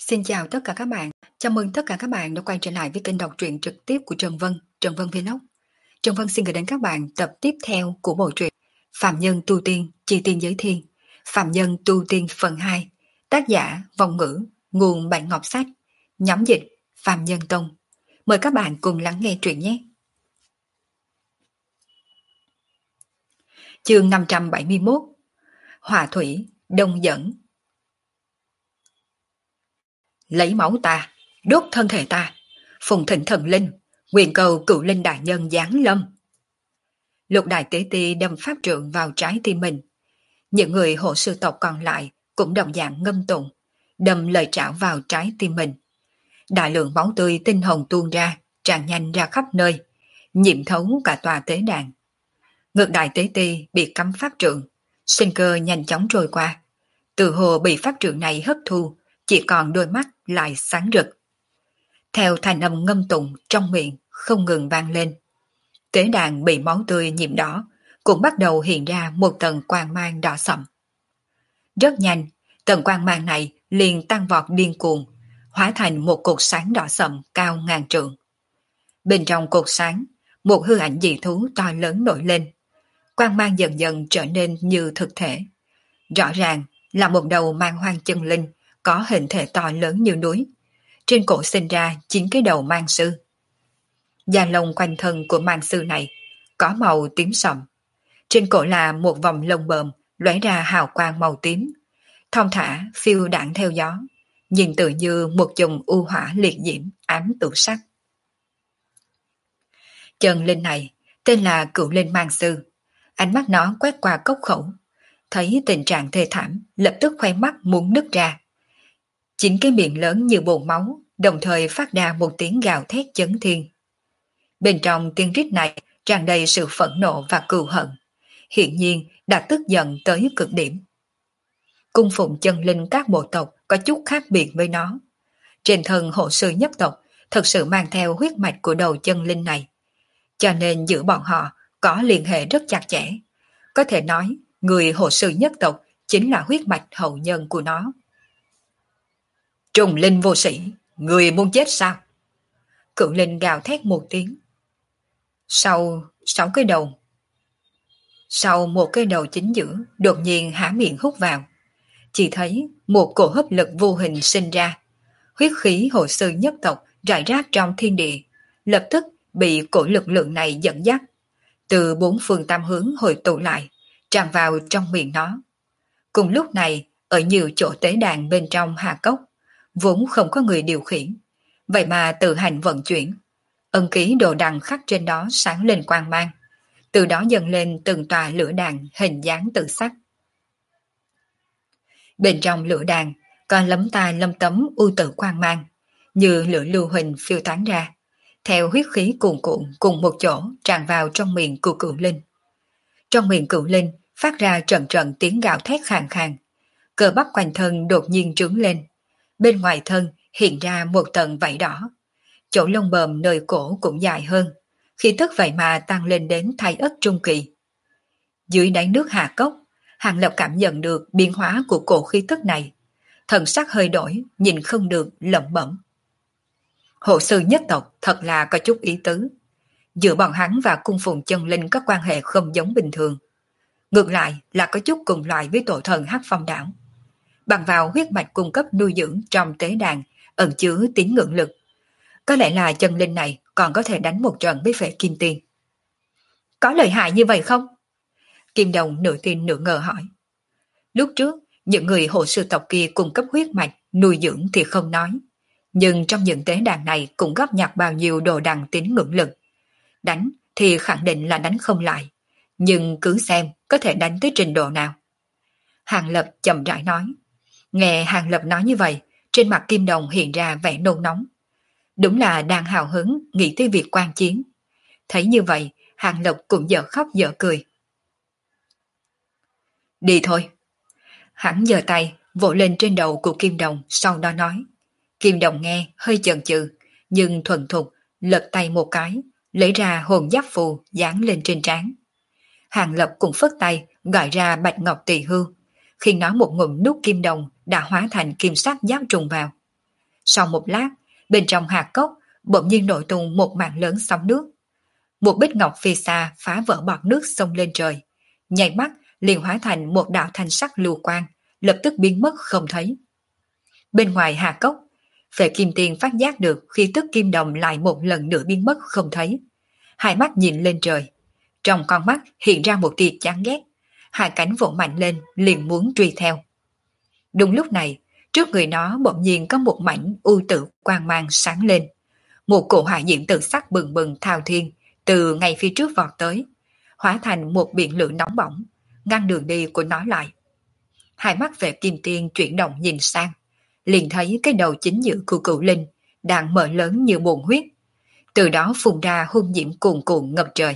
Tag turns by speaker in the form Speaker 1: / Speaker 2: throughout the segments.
Speaker 1: Xin chào tất cả các bạn. Chào mừng tất cả các bạn đã quay trở lại với kênh đọc truyện trực tiếp của Trần Vân, Trần Vân Vlog. Trần Vân xin gửi đến các bạn tập tiếp theo của bộ truyện Phạm Nhân Tu Tiên, Chi Tiên Giới Thiên, Phạm Nhân Tu Tiên phần 2, tác giả Vong Ngữ, nguồn Bản Ngọc Sách, nhóm dịch Phạm Nhân Tông. Mời các bạn cùng lắng nghe truyện nhé. Chương 571, Hỏa Thủy, Đông Dẫn. Lấy máu ta, đốt thân thể ta, phùng thịnh thần linh, nguyện cầu cựu linh đại nhân giáng lâm. Lục đại tế ti đâm pháp trượng vào trái tim mình. Những người hộ sư tộc còn lại cũng đồng dạng ngâm tụng, đâm lời trảo vào trái tim mình. Đại lượng máu tươi tinh hồng tuôn ra, tràn nhanh ra khắp nơi, nhiễm thấu cả tòa tế đàn. Ngược đại tế ti bị cắm pháp trượng, sinh cơ nhanh chóng trôi qua. Từ hồ bị pháp trượng này hấp thu, chỉ còn đôi mắt lại sáng rực. Theo thanh âm ngâm tụng trong miệng không ngừng vang lên. Tế đàn bị máu tươi nhiễm đỏ, cũng bắt đầu hiện ra một tầng quang mang đỏ sậm. Rất nhanh, tầng quang mang này liền tăng vọt điên cuồng, hóa thành một cột sáng đỏ sậm cao ngàn trượng. Bên trong cột sáng, một hư ảnh dị thú to lớn nổi lên. Quang mang dần dần trở nên như thực thể. Rõ ràng là một đầu mang hoang chân linh, có hình thể to lớn như núi. Trên cổ sinh ra 9 cái đầu mang sư. Da lông quanh thân của mang sư này có màu tím sậm. Trên cổ là một vòng lông bờm lóe ra hào quang màu tím, thong thả phiêu đãng theo gió, nhìn tự như một chùm u hỏa liệt diễm ám tụ sắc. Chân linh này tên là Cựu Linh Mang Sư. Ánh mắt nó quét qua cốc khẩu, thấy tình trạng thê thảm, lập tức khoe mắt muốn nứt ra. 9 cái miệng lớn như bồn máu, đồng thời phát ra một tiếng gào thét chấn thiên. Bên trong tiếng rít này tràn đầy sự phẫn nộ và cừu hận, hiển nhiên đã tức giận tới cực điểm. Cung phụng chân linh các bộ tộc có chút khác biệt với nó. Trên thân hộ sư nhất tộc thật sự mang theo huyết mạch của đầu chân linh này, cho nên giữa bọn họ có liên hệ rất chặt chẽ. Có thể nói người hộ sư nhất tộc chính là huyết mạch hậu nhân của nó. Trùng linh vô sĩ, người muốn chết sao? Cựu linh gào thét một tiếng. Sau một cái đầu chính giữa đột nhiên há miệng hút vào. Chỉ thấy một cổ hấp lực vô hình sinh ra. Huyết khí hộ sư nhất tộc rải rác trong thiên địa, lập tức bị cổ lực lượng này dẫn dắt. Từ 4 phương tam hướng hội tụ lại, tràn vào trong miệng nó. Cùng lúc này, ở nhiều chỗ tế đàn bên trong hà cốc, vốn không có người điều khiển, vậy mà tự hành vận chuyển. Ân ký đồ đằng khắc trên đó sáng lên quang mang, từ đó dần lên từng tòa lửa đàn hình dáng tự sắc. Bên trong lửa đàn còn lấm ta lấm tấm u tử quang mang, như lửa lưu huỳnh phiêu tán ra, theo huyết khí cuồn cuộn cùng một chỗ tràn vào trong miệng của Cựu Linh. Trong miệng Cựu Linh phát ra trận trận tiếng gào thét khàn khàn, cơ bắp quanh thân đột nhiên trướng lên. Bên ngoài thân hiện ra một tầng vảy đỏ, chỗ lông bờm nơi cổ cũng dài hơn, khí tức vậy mà tăng lên đến thái ất trung kỳ. Dưới đáy nước hà cốc, Hàng Lập cảm nhận được biến hóa của cổ khí tức này, thần sắc hơi đổi, nhìn không được lẩm bẩm. Hộ sư nhất tộc thật là có chút ý tứ. Giữa bọn hắn và cung phụng chân linh có quan hệ không giống bình thường. Ngược lại là có chút cùng loại với tổ thần Hắc Phong đảo. Bằng vào huyết mạch cung cấp nuôi dưỡng trong tế đàn ẩn chứa tín ngưỡng lực. Có lẽ là chân linh này còn có thể đánh một trận với phệ kim tiên. Có lợi hại như vậy không? Kim Đồng nửa tin nửa ngờ hỏi. Lúc trước, những người hộ sư tộc kia cung cấp huyết mạch nuôi dưỡng thì không nói. Nhưng trong những tế đàn này cũng góp nhặt bao nhiêu đồ đằng tín ngưỡng lực. Đánh thì khẳng định là đánh không lại. Nhưng cứ xem có thể đánh tới trình độ nào. Hàng Lập chậm rãi nói. Nghe Hàng Lập nói như vậy, trên mặt Kim Đồng hiện ra vẻ nôn nóng. Đúng là đang hào hứng nghĩ tới việc quan chiến. Thấy như vậy, Hàng Lập cũng dở khóc dở cười. Đi thôi. Hắn giơ tay vỗ lên trên đầu của Kim Đồng, sau đó nói. Kim Đồng nghe hơi chần chừ, nhưng thuần thục lật tay một cái, lấy ra hồn giáp phù dán lên trên trán. Hàng Lập cũng phất tay gọi ra bạch ngọc tỳ hưu, khi nó một ngụm nuốt Kim Đồng đã hóa thành kim sắc giáp trùng vào. Sau một lát, bên trong hạt cốc bỗng nhiên nổi tung một mảng lớn sóng nước. Một bích ngọc phía xa phá vỡ bọt nước xông lên trời, nháy mắt liền hóa thành một đạo thanh sắc lưu quang, lập tức biến mất không thấy. Bên ngoài hạt cốc, Phệ Kim Tiên phát giác được khí tức kim đồng lại một lần nữa biến mất không thấy. Hai mắt nhìn lên trời, trong con mắt hiện ra một tia chán ghét, hai cánh vỗ mạnh lên liền muốn truy theo. Đúng lúc này, trước người nó bỗng nhiên có một mảnh u tử quang mang sáng lên. Một cổ hỏa diễm tự sắc bừng bừng thao thiên từ ngay phía trước vọt tới, hóa thành một biển lửa nóng bỏng, ngăn đường đi của nó lại. Hai mắt Vệ Kim Tiên chuyển động nhìn sang, liền thấy cái đầu chính giữa của cửu linh đang mở lớn như bồn huyết, từ đó phun ra hung diễm cuồn cuộn ngập trời.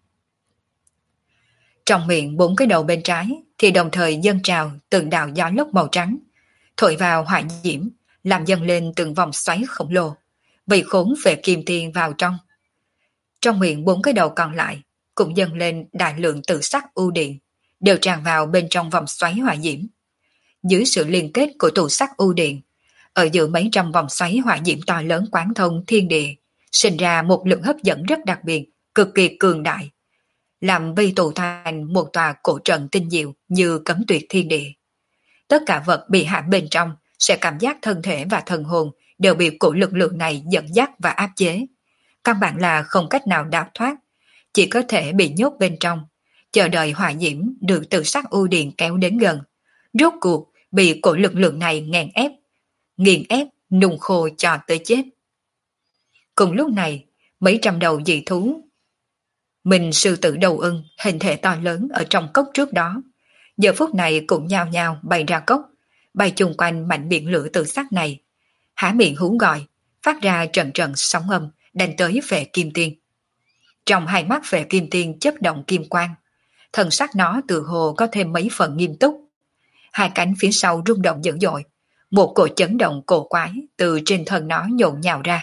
Speaker 1: Trong miệng bốn cái đầu bên trái thì đồng thời dâng trào từng đạo gió lốc màu trắng, thổi vào hỏa diễm, làm dâng lên từng vòng xoáy khổng lồ, bị khốn Vệ Kim Tiên vào trong. Trong miệng bốn cái đầu còn lại cũng dâng lên đại lượng tự sắc u điện, đều tràn vào bên trong vòng xoáy hỏa diễm. Dưới sự liên kết của tụ sắc u điện, ở giữa mấy trăm vòng xoáy hỏa diễm to lớn quán thông thiên địa, sinh ra một lượng hấp dẫn rất đặc biệt, cực kỳ cường đại, làm vây tụ thành một tòa cổ trận tinh diệu như cấm tuyệt thiên địa. Tất cả vật bị hãm bên trong sẽ cảm giác thân thể và thần hồn đều bị cổ lực lượng này dẫn dắt và áp chế. Căn bản là không cách nào đào thoát, chỉ có thể bị nhốt bên trong, chờ đợi hỏa diễm được từ sắc u điện kéo đến gần. Rốt cuộc bị cổ lực lượng này nghiền ép, nung khô cho tới chết. Cùng lúc này, mấy trăm đầu dị thú, mình sư tử đầu ưng, hình thể to lớn ở trong cốc trước đó, giờ phút này cũng nhao nhao bay ra cốc, bay chung quanh mảnh biển lửa tự sắc này, há miệng hú gọi, phát ra trận trận sóng âm, đánh tới Vệ Kim Tiên. Trong hai mắt Vệ Kim Tiên chớp động kim quang, thần sắc nó tự hồ có thêm mấy phần nghiêm túc. Hai cánh phía sau rung động dữ dội, một cổ chấn động cổ quái từ trên thân nó nhộn nhào ra.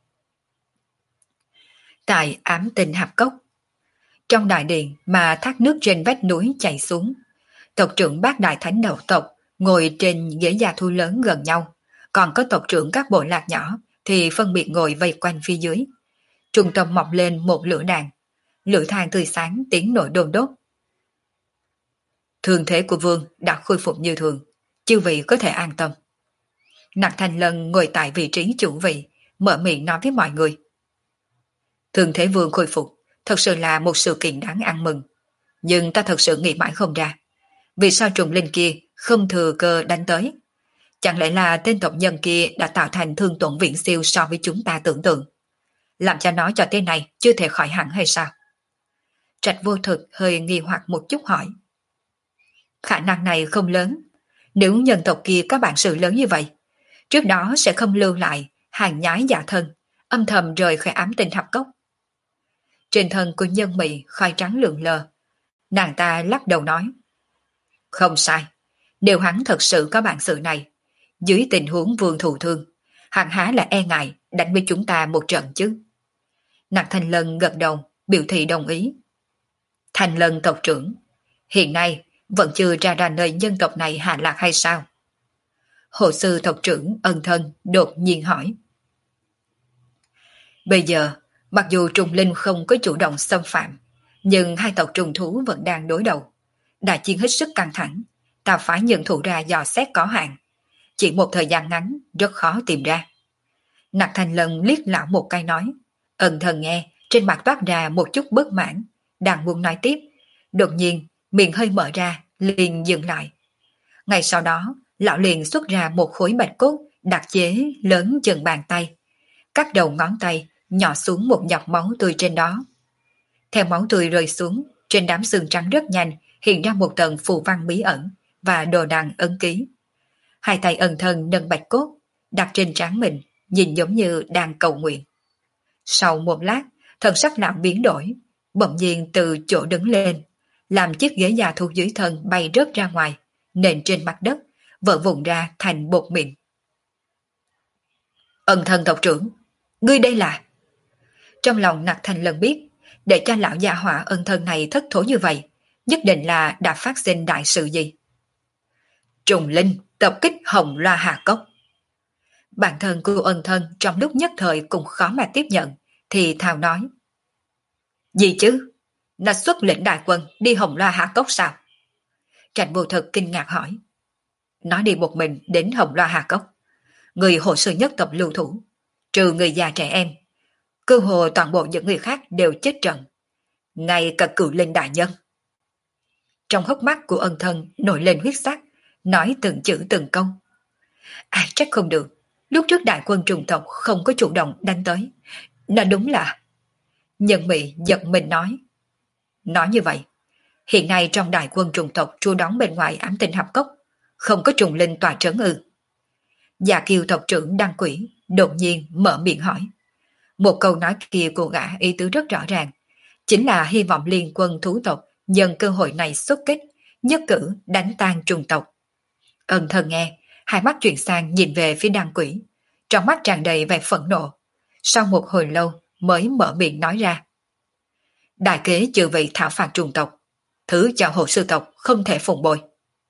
Speaker 1: Tại Ám Tinh Hạp Cốc, trong đại điện mà thác nước trên vách núi chảy xuống, tộc trưởng Bát Đại Thánh Đầu tộc ngồi trên ghế gia thu lớn gần nhau, còn có tộc trưởng các bộ lạc nhỏ thì phân biệt ngồi vây quanh phía dưới. Trung tâm mọc lên một lửa đàn, lửa than tươi sáng tiếng nổi đôn đốt. Thương thế của vương đã khôi phục như thường, chư vị có thể an tâm. Nặc Thanh Lân ngồi tại vị trí chủ vị, mở miệng nói với mọi người. Thương thế vương khôi phục thật sự là một sự kiện đáng ăn mừng, nhưng ta thật sự nghĩ mãi không ra, vì sao trùng linh kia không thừa cơ đánh tới? Chẳng lẽ là tên tộc nhân kia đã tạo thành thương tổn viễn siêu so với chúng ta tưởng tượng, làm cho nó cho thế này chưa thể khỏi hẳn hay sao? Trạch Vô Thực hơi nghi hoặc một chút hỏi. Khả năng này không lớn, nếu nhân tộc kia có bản sự lớn như vậy, trước đó sẽ không lưu lại hàng nhái giả thân, âm thầm rời khỏi Ám Tinh Hạp Cốc. Trên thân của nhân mị khói trắng lượn lờ, nàng ta lắc đầu nói. Không sai, nếu hắn thật sự có bản sự này, dưới tình huống vương thụ thương, hắn há là e ngại đánh với chúng ta một trận chứ. Nặc Thanh Lân gật đầu, biểu thị đồng ý. Thanh Lân tộc trưởng, hiện nay vẫn chưa ra nơi nhân tộc này hạ lạc hay sao? Hồ sư tộc trưởng Ân Thân đột nhiên hỏi. Bây giờ, mặc dù trùng linh không có chủ động xâm phạm, nhưng hai tộc trùng thú vẫn đang đối đầu. Đại chiến hết sức căng thẳng, ta phải nhận thủ ra dò xét có hạn. Chỉ một thời gian ngắn, rất khó tìm ra. Nặc Thanh Lân liếc lão một cái nói. Ân Thân nghe, trên mặt toát ra một chút bất mãn, đang muốn nói tiếp. Đột nhiên, miệng hơi mở ra, liền dừng lại. Ngay sau đó, lão liền xuất ra một khối bạch cốt đặc chế lớn chừng bàn tay. Cắt đầu ngón tay, nhỏ xuống một giọt máu tươi trên đó. Theo máu tươi rơi xuống, trên đám xương trắng rất nhanh hiện ra một tầng phù văn bí ẩn và đồ đằng ấn ký. Hai tay Ân Thân nâng bạch cốt, đặt trên trán mình, nhìn giống như đang cầu nguyện. Sau một lát, thần sắc lão biến đổi, bỗng nhiên từ chỗ đứng lên, làm chiếc ghế già thu dưới thân bay rớt ra ngoài, nện trên mặt đất, vỡ vụn ra thành bột mịn. Ân Thân tộc trưởng, ngươi đây là... Trong lòng Nặc Thanh Lân biết, để cho lão già hỏa Ân Thân này thất thố như vậy, nhất định là đã phát sinh đại sự gì. Trùng linh tập kích Hồng Loa Hà Cốc. Bản thân của ân thân trong lúc nhất thời cũng khó mà tiếp nhận, thì thào nói. Gì chứ? Nó xuất lĩnh đại quân đi Hồng Loa Hạ Cốc sao? Trạch Vô Thực kinh ngạc hỏi. Nó đi một mình đến Hồng Loa Hà Cốc. Người hồ sư nhất tộc lưu thủ, trừ người già trẻ em, cơ hồ toàn bộ những người khác đều chết trận, ngay cả Cửu Linh đại nhân. Trong hốc mắt của ân thân nổi lên huyết sắc, nói từng chữ từng câu. Ai trách không được, lúc trước đại quân trùng tộc không có chủ động đánh tới. Nó đúng là... Nhân Mị giật mình nói. Nói như vậy, hiện nay trong đại quân trùng tộc trú đóng bên ngoài Ám Tinh Hạp Cốc, không có trùng linh tòa trấn ư? Dạ Kiều tộc trưởng Đăng Quỷ đột nhiên mở miệng hỏi. Một câu nói kia của gã ý tứ rất rõ ràng, chính là hy vọng liên quân thú tộc nhân cơ hội này xuất kích, nhất cử đánh tan trùng tộc. Ân thân nghe, hai mắt chuyển sang nhìn về phía Đăng Quỷ, trong mắt tràn đầy vẻ phẫn nộ. Sau một hồi lâu mới mở miệng nói ra. Đại kế trừ vị thảo phạt trùng tộc, thứ cho hồ sư tộc không thể phụng bồi.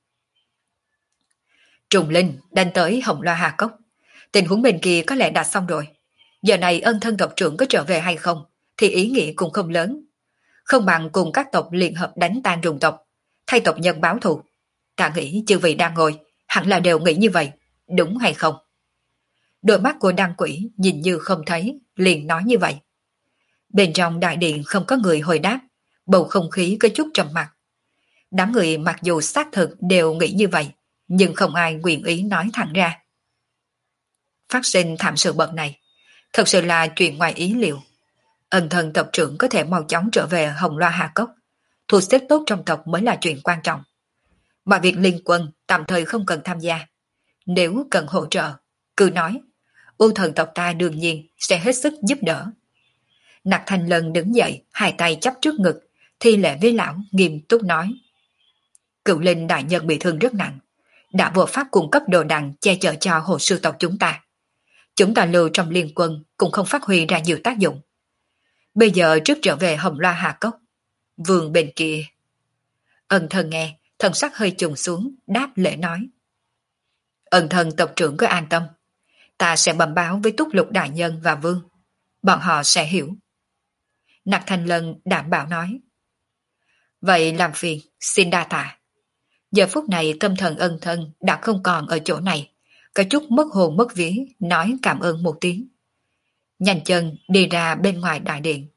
Speaker 1: Trùng linh đánh tới Hồng Loa Hà Cốc, tình huống bên kia có lẽ đã xong rồi. Giờ này ân thân tộc trưởng có trở về hay không thì ý nghĩa cũng không lớn. Không bằng cùng các tộc liên hợp đánh tan trùng tộc, thay tộc nhân báo thù. Ta nghĩ chư vị đang ngồi hẳn là đều nghĩ như vậy, đúng hay không? Đôi mắt của Đăng Quỷ nhìn như không thấy, liền nói như vậy. Bên trong đại điện không có người hồi đáp, bầu không khí có chút trầm mặc. Đám người mặc dù xác thực đều nghĩ như vậy, nhưng không ai nguyện ý nói thẳng ra. Phát sinh thảm sự bậc này, thật sự là chuyện ngoài ý liệu. Ân thân tộc trưởng có thể mau chóng trở về Hồng Loa Hà Cốc, thu xếp tốt trong tộc mới là chuyện quan trọng. Mà việc liên quân tạm thời không cần tham gia. Nếu cần hỗ trợ, cứ nói, ưu thần tộc ta đương nhiên sẽ hết sức giúp đỡ. Nặc Thành Lân đứng dậy, hai tay chắp trước ngực, thi lễ với lão nghiêm túc nói. Cựu linh đại nhân bị thương rất nặng, đã vô pháp cung cấp đồ đằng che chở cho hồ sư tộc chúng ta. Chúng ta lưu trong liên quân cũng không phát huy ra nhiều tác dụng. Bây giờ trước trở về Hồng Loa Hà Cốc, vườn bên kia. Ân thân nghe, thần sắc hơi trùng xuống, đáp lễ nói. Ân thân tộc trưởng cứ an tâm, ta sẽ bẩm báo với Túc Lục đại nhân và vương, bọn họ sẽ hiểu. Nặc Thành Lân đảm bảo nói. Vậy làm phiền, xin đa tạ. Giờ phút này tâm thần ân thân đã không còn ở chỗ này, có chút mất hồn mất vía, nói cảm ơn một tiếng. Nhanh chân đi ra bên ngoài đại điện.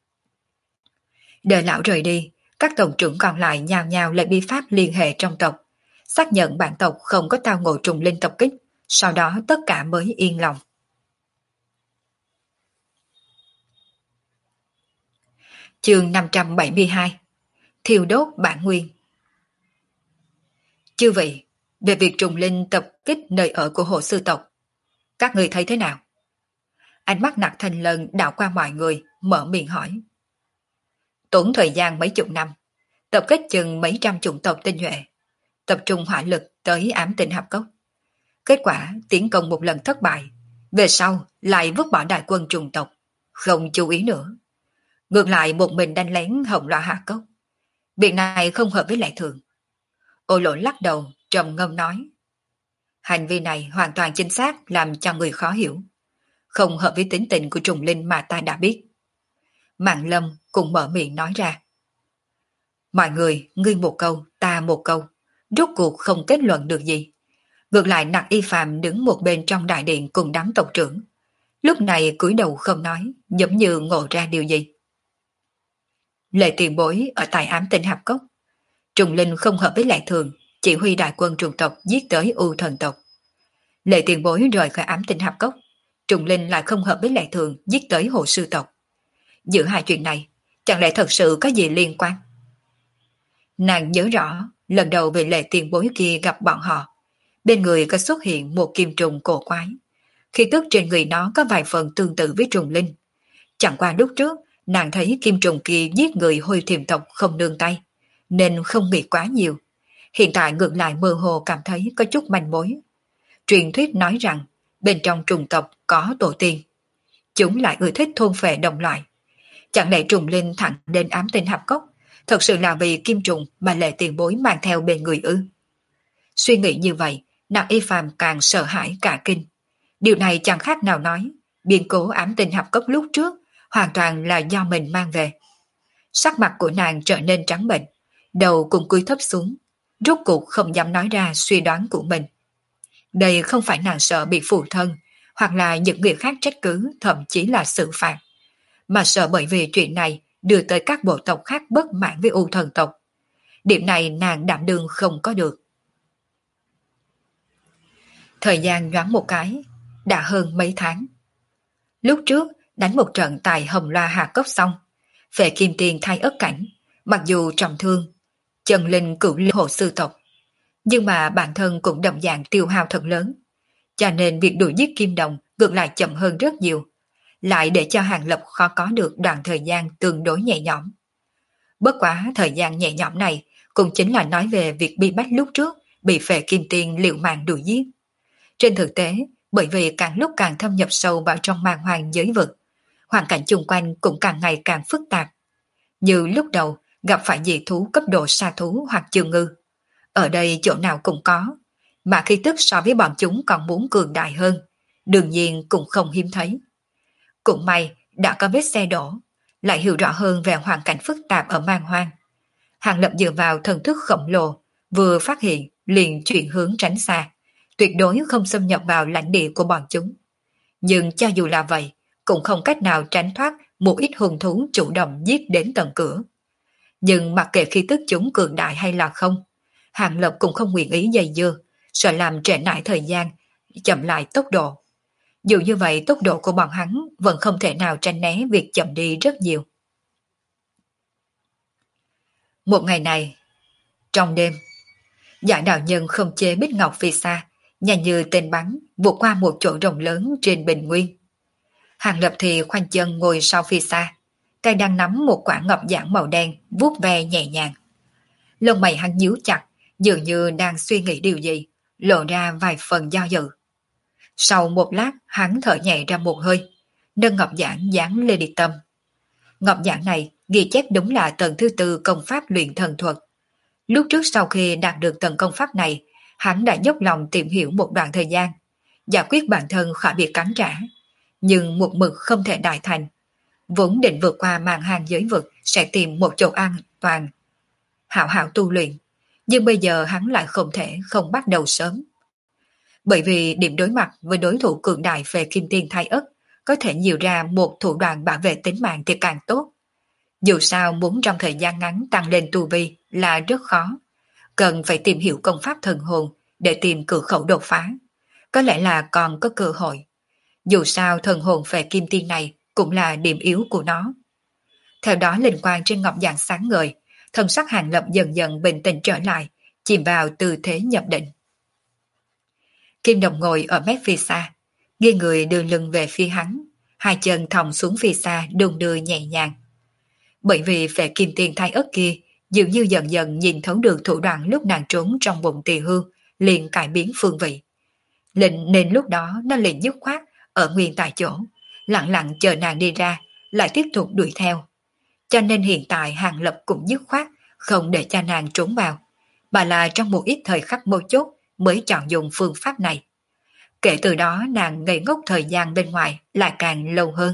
Speaker 1: Đợi lão rời đi, các tộc trưởng còn lại nhào nhào lại bi pháp liên hệ trong tộc, xác nhận bản tộc không có tao ngộ trùng linh tập kích, sau đó tất cả mới yên lòng. Chương 572 Thiêu đốt bản nguyên. Chư vị, về việc trùng linh tập kích nơi ở của hồ sư tộc, các người thấy thế nào? Ánh mắt Nặc Thành Lân đảo qua mọi người, mở miệng hỏi. Tốn thời gian mấy chục năm, tập kích chừng mấy trăm chủng tộc tinh nhuệ, tập trung hỏa lực tới Ám Tinh Hạp Cốc. Kết quả tiến công một lần thất bại, về sau lại vứt bỏ đại quân trùng tộc, không chú ý nữa. Ngược lại một mình đánh lén Hồng Loa Hạ Cốc. Việc này không hợp với lẽ thường. Ô Lỗ lắc đầu, trầm ngâm nói. Hành vi này hoàn toàn chính xác làm cho người khó hiểu. Không hợp với tính tình của trùng linh mà ta đã biết. Mạng Lâm cũng mở miệng nói ra. Mọi người, ngươi một câu, ta một câu, rốt cuộc không kết luận được gì. Ngược lại Nặc Y Phàm đứng một bên trong đại điện cùng đám tộc trưởng. Lúc này cúi đầu không nói, giống như ngộ ra điều gì. Lệ tiền bối ở tại Ám Tinh Hạp Cốc. Trùng linh không hợp với lẽ thường, chỉ huy đại quân trùng tộc giết tới U thần tộc. Lệ tiền bối rời khỏi Ám Tinh Hạp Cốc, trùng linh lại không hợp với lẽ thường giết tới hồ sư tộc. Giữa hai chuyện này, chẳng lẽ thật sự có gì liên quan? Nàng nhớ rõ, lần đầu về lệ tiền bối kia gặp bọn họ, bên người có xuất hiện một kim trùng cổ quái. Khi tức trên người nó có vài phần tương tự với trùng linh. Chẳng qua lúc trước, nàng thấy kim trùng kia giết người Hôi Thiềm tộc không nương tay, nên không nghĩ quá nhiều. Hiện tại ngược lại mơ hồ cảm thấy có chút manh mối. Truyền thuyết nói rằng, bên trong trùng tộc có tổ tiên. Chúng lại ưa thích thôn phệ đồng loại. Chẳng lẽ trùng linh thẳng đến Ám Tinh Hạp Cốc, thật sự là vì kim trùng mà lệ tiền bối mang theo bên người ư? Suy nghĩ như vậy, Nặc Y Phàm càng sợ hãi cả kinh. Điều này chẳng khác nào nói, biến cố ám tinh hạp cốc lúc trước hoàn toàn là do mình mang về. Sắc mặt của nàng trở nên trắng bệch, đầu cũng cúi thấp xuống, rốt cuộc không dám nói ra suy đoán của mình. Đây không phải nàng sợ bị phụ thân, hoặc là những người khác trách cứ, thậm chí là xử phạt, mà sợ bởi vì chuyện này đưa tới các bộ tộc khác bất mãn với U thần tộc. Điểm này nàng đảm đương không có được. Thời gian nhoáng một cái, đã hơn mấy tháng. Lúc trước, đánh một trận tại Hồng Loa Hà Cốc xong, Phệ Kim Tiền thay ất cảnh, mặc dù trọng thương, chân linh cửu linh hộ sư tộc, nhưng mà bản thân cũng đồng dạng tiêu hao thật lớn, cho nên việc đuổi giết Kim Đồng ngược lại chậm hơn rất nhiều, lại để cho Hàng Lập khó có được đoạn thời gian tương đối nhẹ nhõm. Bất quá thời gian nhẹ nhõm này cũng chính là nói về việc bi bách lúc trước bị Phệ Kim Tiền liều mạng đuổi giết. Trên thực tế, bởi vì càng lúc càng thâm nhập sâu vào trong màn hoàng giới vực, hoàn cảnh chung quanh cũng càng ngày càng phức tạp. Như lúc đầu gặp phải dị thú cấp độ sa thú hoặc chương ngư, ở đây chỗ nào cũng có, mà khí tức so với bọn chúng còn muốn cường đại hơn, đương nhiên cũng không hiếm thấy. Cũng may đã có vết xe đổ, lại hiểu rõ hơn về hoàn cảnh phức tạp ở man hoang. Hàng Lập dựa vào thần thức khổng lồ, vừa phát hiện liền chuyển hướng tránh xa, tuyệt đối không xâm nhập vào lãnh địa của bọn chúng. Nhưng cho dù là vậy, cũng không cách nào tránh thoát một ít hung thú chủ động giết đến tận cửa. Nhưng mặc kệ khí tức chúng cường đại hay là không, Hàng Lập cũng không nguyện ý dây dưa, sợ làm trễ nải thời gian, chậm lại tốc độ. Dù như vậy tốc độ của bọn hắn vẫn không thể nào tránh né việc chậm đi rất nhiều. Một ngày này, trong đêm, Dạ đạo nhân không chế Bích Ngọc Phi xa, nhanh như tên bắn, vụt qua một chỗ rộng lớn trên bình nguyên. Hàng Lập thì khoanh chân ngồi sau Phi xa, tay đang nắm một quả ngọc giản màu đen, vuốt ve nhẹ nhàng. Lông mày hắn nhíu chặt, dường như đang suy nghĩ điều gì, lộ ra vài phần do dự. Sau một lát, hắn thở nhẹ ra một hơi, nâng ngọc giản dán lên đi tâm. Ngọc giản này ghi chép đúng là tầng thứ tư công pháp luyện thần thuật. Lúc trước sau khi đạt được tầng công pháp này, hắn đã dốc lòng tìm hiểu một đoạn thời gian, giải quyết bản thân khỏi bị cắn trả, nhưng một mực không thể đại thành. Vốn định vượt qua màn hàng giới vực sẽ tìm một chỗ an toàn, hảo hảo tu luyện, nhưng bây giờ hắn lại không thể không bắt đầu sớm. Bởi vì điểm đối mặt với đối thủ cường đại về Kim Tiên Thái Ất có thể nhiều ra một thủ đoạn bảo vệ tính mạng thì càng tốt. Dù sao muốn trong thời gian ngắn tăng lên tu vi là rất khó, cần phải tìm hiểu công pháp thần hồn để tìm cửa khẩu đột phá. Có lẽ là còn có cơ hội. Dù sao thần hồn về Kim Tiên này cũng là điểm yếu của nó. Theo đó linh quang trên ngọc giản sáng ngời, thân sắc Hàng Lập dần dần bình tĩnh trở lại, chìm vào tư thế nhập định. Kim Đồng ngồi ở mép Phi xa, nghiêng người đưa lưng về phía hắn, hai chân thòng xuống Phi xa đung đưa nhẹ nhàng. Bởi vì Phệ Kim Tiên Thái Ất kia dường như dần dần nhìn thấu được thủ đoạn lúc nàng trốn trong bụng Tỳ Hương, liền cải biến phương vị. Nên lúc đó nó liền dứt khoát ở nguyên tại chỗ, lặng lặng chờ nàng đi ra, lại tiếp tục đuổi theo. Cho nên hiện tại Hàng Lập cũng dứt khoát không để cho nàng trốn vào, mà là trong một ít thời khắc mấu chốt mới chọn dùng phương pháp này. Kể từ đó nàng ngây ngốc thời gian bên ngoài lại càng lâu hơn.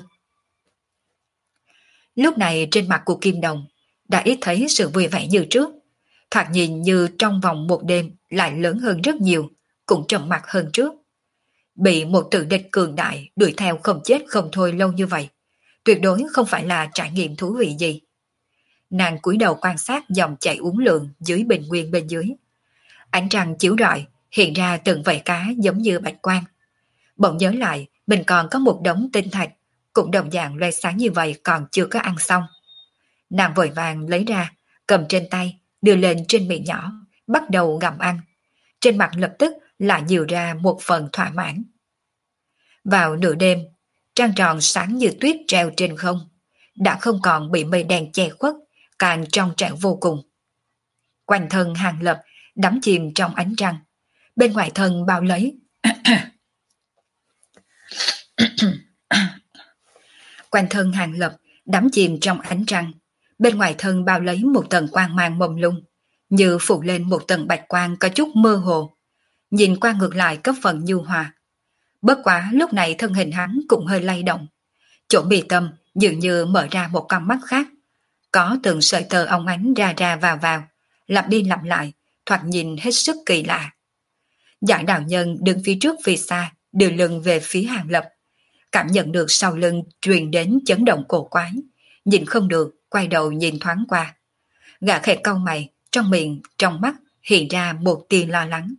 Speaker 1: Lúc này trên mặt của Kim Đồng đã ít thấy sự vui vẻ như trước, thoạt nhìn như trong vòng một đêm lại lớn hơn rất nhiều, cũng trầm mặc hơn trước. Bị một tử địch cường đại đuổi theo không chết không thôi lâu như vậy, tuyệt đối không phải là trải nghiệm thú vị gì. Nàng cúi đầu quan sát dòng chảy uốn lượn dưới bình nguyên bên dưới. Ánh trăng chiếu rọi hiện ra từng vảy cá giống như bạch quang. Bỗng nhớ lại mình còn có một đống tinh thạch cũng đồng dạng loe sáng như vậy còn chưa có ăn xong. Nàng vội vàng lấy ra, cầm trên tay, đưa lên trên miệng nhỏ, bắt đầu gặm ăn. Trên mặt lập tức lại nhiều ra một phần thỏa mãn. Vào nửa đêm, trăng tròn sáng như tuyết treo trên không, đã không còn bị mây đen che khuất, càng trong trẻo vô cùng. Quanh thân Hàng Lập đắm chìm trong ánh trăng, bên ngoài thân bao lấy quanh thân Hàng Lập đắm chìm trong ánh trăng, bên ngoài thân bao lấy một tầng quang mang mông lung, như phủ lên một tầng bạch quang có chút mơ hồ, nhìn qua ngược lại cấp phần nhu hòa. Bất quá lúc này thân hình hắn cũng hơi lay động. Chỗ mi tâm dường như mở ra một con mắt khác. Có từng sợi tơ óng ánh ra ra vào, lặp đi lặp lại, thoạt nhìn hết sức kỳ lạ. Giải đạo nhân đứng phía trước phía xa, đưa lưng về phía Hàng Lập. Cảm nhận được sau lưng truyền đến chấn động cổ quái, nhìn không được, quay đầu nhìn thoáng qua. Gã khẽ cau mày, trong miệng, trong mắt hiện ra một tia lo lắng.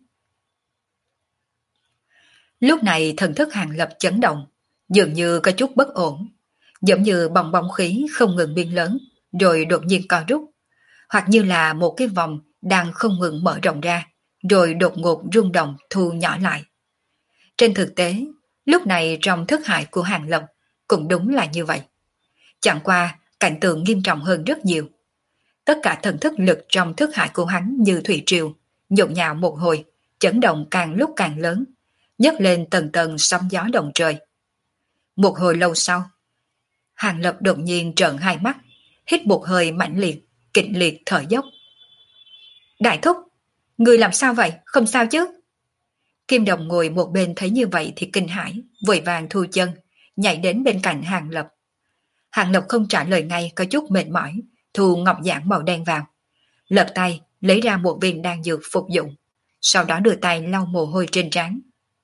Speaker 1: Lúc này thần thức Hàng Lập chấn động, dường như có chút bất ổn, giống như bong bóng khí không ngừng biến lớn, rồi đột nhiên co rút, hoặc như là một cái vòng đang không ngừng mở rộng ra, rồi đột ngột rung động thu nhỏ lại. Trên thực tế, lúc này trong thức hải của Hàng Lập cũng đúng là như vậy. Chẳng qua, cảnh tượng nghiêm trọng hơn rất nhiều. Tất cả thần thức lực trong thức hải của hắn như thủy triều, nhộn nhạo một hồi, chấn động càng lúc càng lớn, nhấc lên tầng tầng sóng gió động trời. Một hồi lâu sau, Hàng Lập đột nhiên trợn hai mắt, hít một hơi mãnh liệt, kịch liệt thở dốc. Đại thúc, người làm sao vậy, không sao chứ? Kim Đồng ngồi một bên thấy như vậy thì kinh hãi, vội vàng thu chân, nhảy đến bên cạnh Hàng Lập. Hàng Lập không trả lời ngay, có chút mệt mỏi, thu ngọc giản màu đen vào. Lật tay, lấy ra một viên đan dược phục dụng, sau đó đưa tay lau mồ hôi trên trán.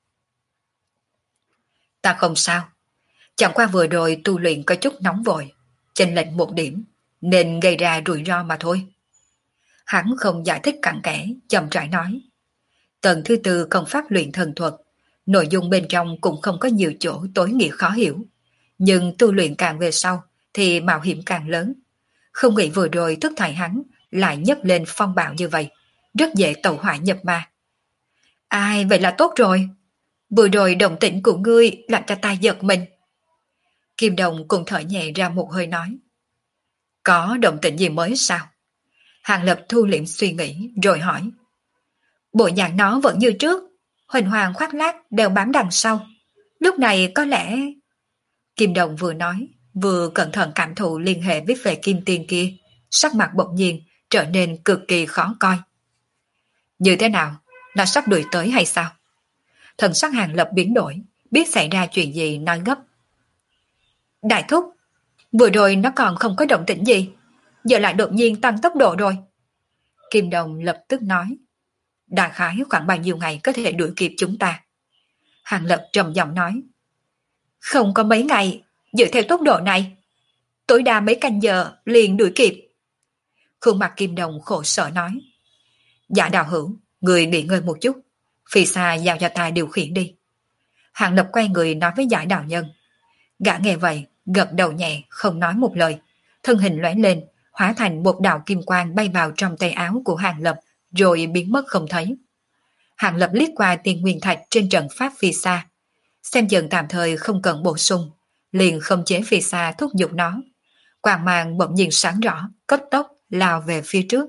Speaker 1: Ta không sao, chẳng qua vừa rồi tu luyện có chút nóng vội, chênh lệch một điểm, nên gây ra rủi ro mà thôi. Hắn không giải thích cặn kẽ, chậm rãi nói. Tầng thứ tư công pháp luyện thần thuật, nội dung bên trong cũng không có nhiều chỗ tối nghĩa khó hiểu, nhưng tu luyện càng về sau thì mạo hiểm càng lớn. Không nghĩ vừa rồi thức thải hắn lại nhấc lên phong bạo như vậy, rất dễ tẩu hỏa nhập ma. Ai, vậy là tốt rồi. Vừa rồi động tĩnh của ngươi làm cho ta giật mình. Kim Đồng cùng thở nhẹ ra một hơi nói. Có động tĩnh gì mới sao? Hàng Lập thu liễm suy nghĩ rồi hỏi. Bộ dạng nó vẫn như trước, huỳnh hoàng khoác lác đều bám đằng sau. Lúc này có lẽ... Kim Đồng vừa nói, vừa cẩn thận cảm thụ liên hệ với về kim tiền kia, sắc mặt bỗng nhiên trở nên cực kỳ khó coi. Như thế nào? Nó sắp đuổi tới hay sao? Thần sắc Hàng Lập biến đổi, biết xảy ra chuyện gì nói gấp. Đại thúc, vừa rồi nó còn không có động tĩnh gì, giờ lại đột nhiên tăng tốc độ rồi. Kim Đồng lập tức nói. Đại khái khoảng bao nhiêu ngày có thể đuổi kịp chúng ta? Hàng Lập trầm giọng nói. Không có mấy ngày, dựa theo tốc độ này, tối đa mấy canh giờ liền đuổi kịp. Khuôn mặt Kim Đồng khổ sở nói. Dạ đạo hữu, người nghỉ ngơi một chút, phi xa giao cho ta điều khiển đi. Hàng Lập quay người nói với giải đạo nhân. Gã nghe vậy, gật đầu nhẹ, không nói một lời. Thân hình lóe lên, hóa thành một đạo kim quang bay vào trong tay áo của Hàng Lập, rồi biến mất không thấy. Hàng Lập liếc qua tiên nguyên thạch trên trận pháp phi xa, xem dần tạm thời không cần bổ sung, liền không chế phi xa thúc giục nó. Quang mang bỗng nhiên sáng rõ, cấp tốc lao về phía trước.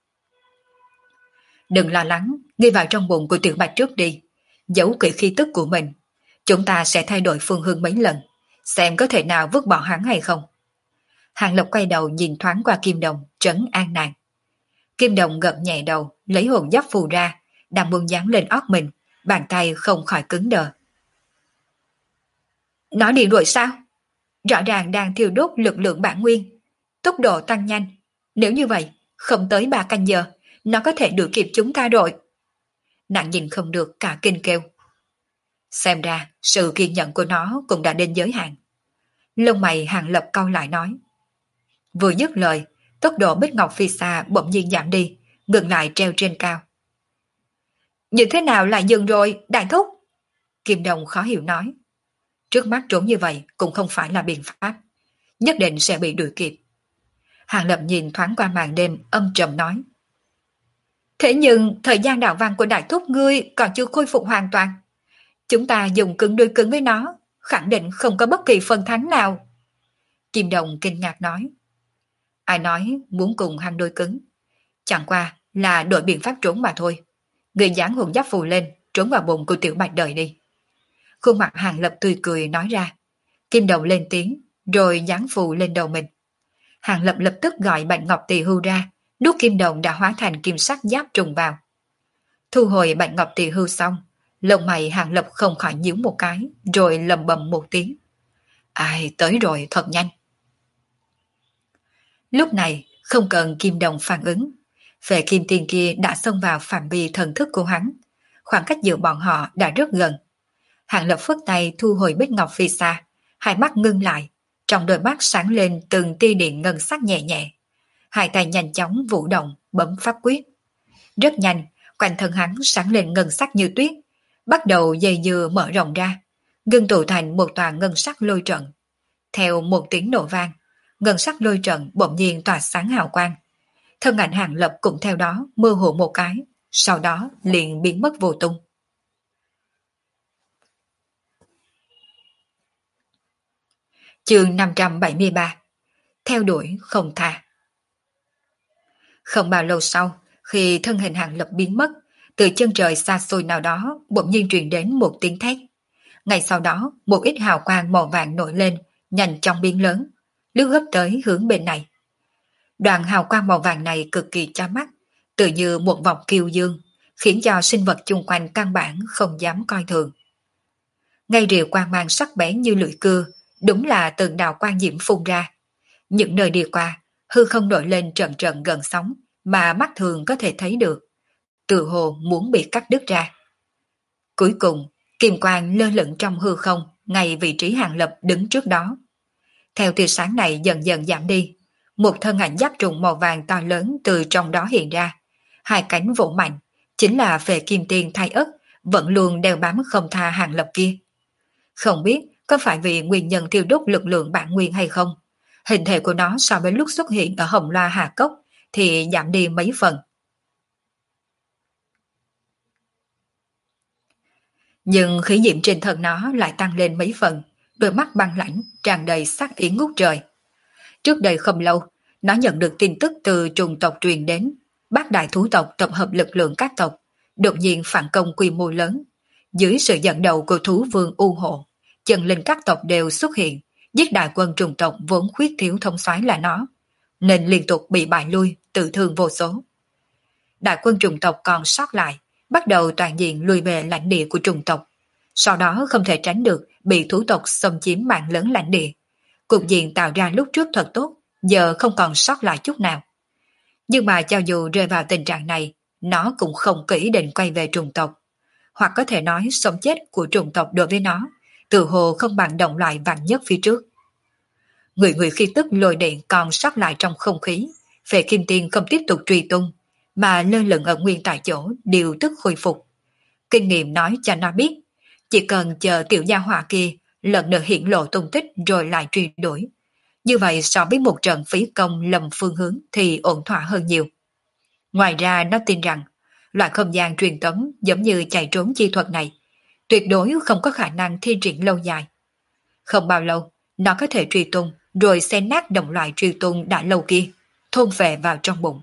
Speaker 1: Đừng lo lắng, ghi vào trong bụng của Tiểu Bạch trước đi, giấu kỹ khí tức của mình. Chúng ta sẽ thay đổi phương hướng mấy lần, xem có thể nào vứt bỏ hắn hay không. Hàng Lập quay đầu nhìn thoáng qua Kim Đồng, trấn an nàng. Kim Đồng gật nhẹ đầu, lấy hồn giáp phù ra, đang muốn dán lên ót mình, bàn tay không khỏi cứng đờ. Nó đi rồi sao? Rõ ràng đang thiêu đốt lực lượng bản nguyên, tốc độ tăng nhanh. Nếu như vậy, không tới 3 canh giờ, nó có thể đuổi kịp chúng ta rồi. Nàng nhìn không được cả kinh kêu. Xem ra, sự kiên nhẫn của nó cũng đã đến giới hạn. Lông mày Hàng Lập cau lại nói. Vừa dứt lời, tốc độ Bích Ngọc phi xa bỗng nhiên giảm đi, ngừng lại treo trên cao. Như thế nào lại dừng rồi, đại thúc? Kim Đồng khó hiểu nói. Trước mắt trốn như vậy cũng không phải là biện pháp, nhất định sẽ bị đuổi kịp. Hàng Lập nhìn thoáng qua màn đêm âm trầm nói. Thế nhưng thời gian đạo văn của đại thúc ngươi còn chưa khôi phục hoàn toàn. Chúng ta dùng cứng đôi cứng với nó, khẳng định không có bất kỳ phần thắng nào. Kim Đồng kinh ngạc nói. Ai nói muốn cùng hàng đôi cứng? Chẳng qua là đổi biện pháp trốn mà thôi. Người dán hồn giáp phù lên, trốn vào bụng của Tiểu Bạch đợi đi. Khuôn mặt Hàng Lập tươi cười nói ra. Kim Đồng lên tiếng, rồi dán phù lên đầu mình. Hàng Lập lập tức gọi Bạch Ngọc Tỳ Hưu ra, nút Kim Đồng đã hóa thành kim sắc giáp trùng vào. Thu hồi Bạch Ngọc Tỳ Hưu xong, Lông mày Hàng Lập không khỏi nhíu một cái, rồi lầm bầm một tiếng. Ai tới rồi, thật nhanh. Lúc này, không cần Kim Đồng phản ứng. Vệ kim tiền kia đã xông vào phạm vi thần thức của hắn. Khoảng cách giữa bọn họ đã rất gần. Hàng Lập phất tay thu hồi bích ngọc phi xa, hai mắt ngưng lại, trong đôi mắt sáng lên từng tia điện ngân sắc nhẹ nhẹ. Hai tay nhanh chóng vũ động, bấm pháp quyết. Rất nhanh, quanh thân hắn sáng lên ngân sắc như tuyết, bắt đầu dây dưa mở rộng ra, ngưng tụ thành một tòa ngân sắc lôi trận. Theo một tiếng nổ vang, ngân sắc lôi trận bỗng nhiên tỏa sáng hào quang. Thân ảnh Hàng Lập cũng theo đó mơ hồ một cái, sau đó liền biến mất vô tung. Chương 573. Theo đuổi không tha. Không bao lâu sau, khi thân hình Hàng Lập biến mất, từ chân trời xa xôi nào đó bỗng nhiên truyền đến một tiếng thét. Ngay sau đó, một ít hào quang màu vàng nổi lên, nhanh chóng biến lớn, lướt gấp tới hướng bên này. Đoàn hào quang màu vàng này cực kỳ chói mắt, tự như một vòng kiêu dương, khiến cho sinh vật chung quanh căn bản không dám coi thường. Ngay rìa quang mang sắc bén như lưỡi cưa, đúng là từng đạo quang diễm phun ra. Những nơi đi qua, hư không nổi lên trận trận gần sóng mà mắt thường có thể thấy được, tự hồ muốn bị cắt đứt ra. Cuối cùng, kim quang lơ lửng trong hư không ngay vị trí Hàng Lập đứng trước đó. Theo tia sáng này dần dần giảm đi, một thân ảnh giáp trùng màu vàng to lớn từ trong đó hiện ra. Hai cánh vỗ mạnh, chính là Phệ Kim Tiên thay ất, vẫn luôn đeo bám không tha Hàng Lập kia. Không biết có phải vì nguyên nhân thiêu đốt lực lượng bản nguyên hay không, hình thể của nó so với lúc xuất hiện ở Hồng Loa Hà Cốc thì giảm đi mấy phần. Nhưng khí diễm trên thân nó lại tăng lên mấy phần, đôi mắt băng lãnh, tràn đầy sát ý ngút trời. Trước đây không lâu, nó nhận được tin tức từ trùng tộc truyền đến, bát đại thú tộc tập hợp lực lượng các tộc, đột nhiên phản công quy mô lớn. Dưới sự dẫn đầu của thú vương U Hộ, chân linh các tộc đều xuất hiện, giết đại quân trùng tộc vốn khuyết thiếu thống soái là nó, nên liên tục bị bại lui, tự thương vô số. Đại quân trùng tộc còn sót lại, bắt đầu toàn diện lui về lãnh địa của trùng tộc. Sau đó không thể tránh được bị thú tộc xâm chiếm mạng lớn lãnh địa. Cục diện tạo ra lúc trước thật tốt, giờ không còn sót lại chút nào. Nhưng mà cho dù rơi vào tình trạng này, nó cũng không có ý định quay về trùng tộc. Hoặc có thể nói sống chết của trùng tộc đối với nó, tự hồ không bằng đồng loại vạn nhất phía trước. Người khi tức lôi điện còn sót lại trong không khí, Phệ Kim Tiên không tiếp tục truy tung, mà lơ lửng ở nguyên tại chỗ điều tức khôi phục. Kinh nghiệm nói cho nó biết, chỉ cần chờ tiểu gia hỏa kia lần nữa hiện lộ tung tích rồi lại truy đuổi. Như vậy so với một trận phí công lầm phương hướng thì ổn thỏa hơn nhiều. Ngoài ra nó tin rằng, loại không gian truyền tống giống như chạy trốn chi thuật này, tuyệt đối không có khả năng thi triển lâu dài. Không bao lâu, nó có thể truy tung rồi xé nát đồng loại truy tung đã lâu kia, thôn về vào trong bụng.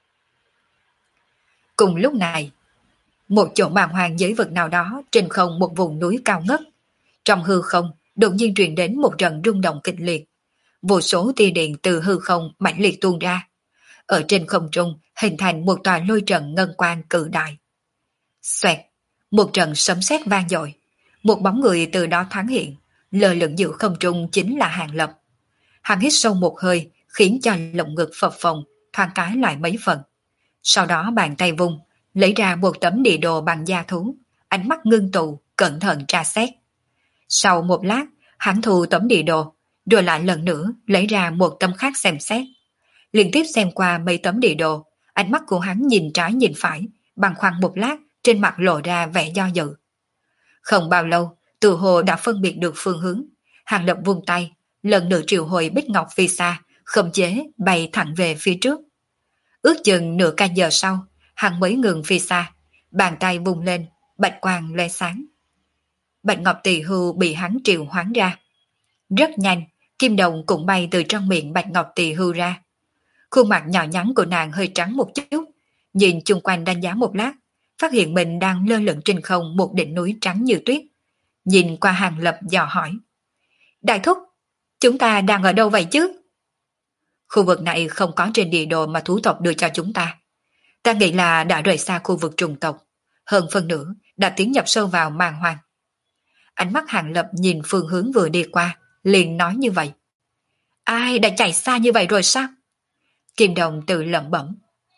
Speaker 1: Cùng lúc này, một chỗ màn hoàng giới vực nào đó trên không một vùng núi cao ngất. Trong hư không, đột nhiên truyền đến một trận rung động kịch liệt. Vô số tia điện từ hư không mãnh liệt tuôn ra. Ở trên không trung hình thành một tòa lôi trận ngân quang cự đại. Xoẹt, một trận sấm sét vang dội. Một bóng người từ đó thoáng hiện, lơ lửng giữa không trung chính là Hàng Lập. Hắn hít sâu một hơi, khiến cho lồng ngực phập phồng, thoáng cái lại mấy phần. Sau đó bàn tay vung, lấy ra một tấm địa đồ bằng da thú, ánh mắt ngưng tụ, cẩn thận tra xét. Sau một lát, hắn thu tấm địa đồ, rồi lại lần nữa lấy ra một tấm khác xem xét. Liên tiếp xem qua mấy tấm địa đồ, ánh mắt của hắn nhìn trái nhìn phải, băn khoăn một lát, trên mặt lộ ra vẻ do dự. Không bao lâu, tự hồ đã phân biệt được phương hướng. Hàng Lập vung tay, lần nữa triệu hồi Bích Ngọc Phi xa, khống chế bay thẳng về phía trước. Ước chừng nửa canh giờ sau, hắn mới ngừng phi xa, bàn tay vung lên, bạch quang lóe sáng. Bạch Ngọc Tỳ Hưu bị hắn triệu hoán ra. Rất nhanh, kim đồng cũng bay từ trong miệng Bạch Ngọc Tỳ Hưu ra. Khuôn mặt nhỏ nhắn của nàng hơi trắng một chút, nhìn chung quanh đánh giá một lát, phát hiện mình đang lơ lửng trên không một đỉnh núi trắng như tuyết. Nhìn qua Hàng Lập dò hỏi: Đại thúc, chúng ta đang ở đâu vậy chứ? Khu vực này không có trên địa đồ mà thú tộc đưa cho chúng ta. Ta nghĩ là đã rời xa khu vực trùng tộc. Hơn phần nữa, đã tiến nhập sâu vào màng hoàng. Ánh mắt Hàng Lập nhìn phương hướng vừa đi qua, liền nói như vậy. Ai đã chạy xa như vậy rồi sao? Kim Đồng tự lẩm bẩm.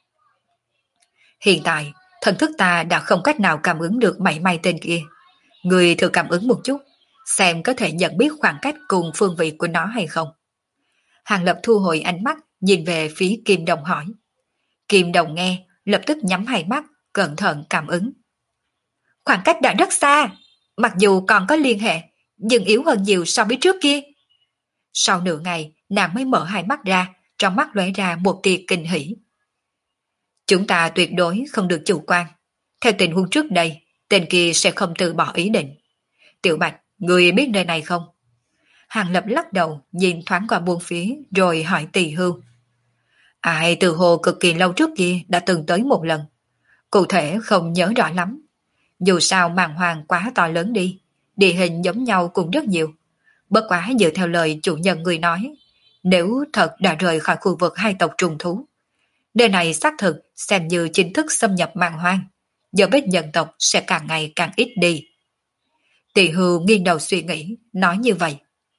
Speaker 1: Hiện tại, thần thức ta đã không cách nào cảm ứng được mảy may tên kia. Người thử cảm ứng một chút, xem có thể nhận biết khoảng cách cùng phương vị của nó hay không. Hàng Lập thu hồi ánh mắt, nhìn về phía Kim Đồng hỏi. Kim Đồng nghe, lập tức nhắm hai mắt, cẩn thận cảm ứng. Khoảng cách đã rất xa, mặc dù còn có liên hệ, nhưng yếu hơn nhiều so với trước kia. Sau nửa ngày, nàng mới mở hai mắt ra, trong mắt lóe ra một tia kinh hỉ. Chúng ta tuyệt đối không được chủ quan. Theo tình huống trước đây, tên kia sẽ không từ bỏ ý định. Tiểu Bạch, người biết nơi này không? Hàng Lập lắc đầu, nhìn thoáng qua buôn phía, rồi hỏi Tỳ Hưu. Ai từ hồ cực kỳ lâu trước kia đã từng tới một lần. Cụ thể không nhớ rõ lắm. Dù sao màng hoàng quá to lớn đi, địa hình giống nhau cũng rất nhiều. Bất quá dựa theo lời chủ nhân người nói, nếu thật đã rời khỏi khu vực hai tộc trùng thú, nơi này xác thực xem như chính thức xâm nhập màng hoang, giờ biết nhân tộc sẽ càng ngày càng ít đi. Tỳ Hưu nghiêng đầu suy nghĩ, nói như vậy.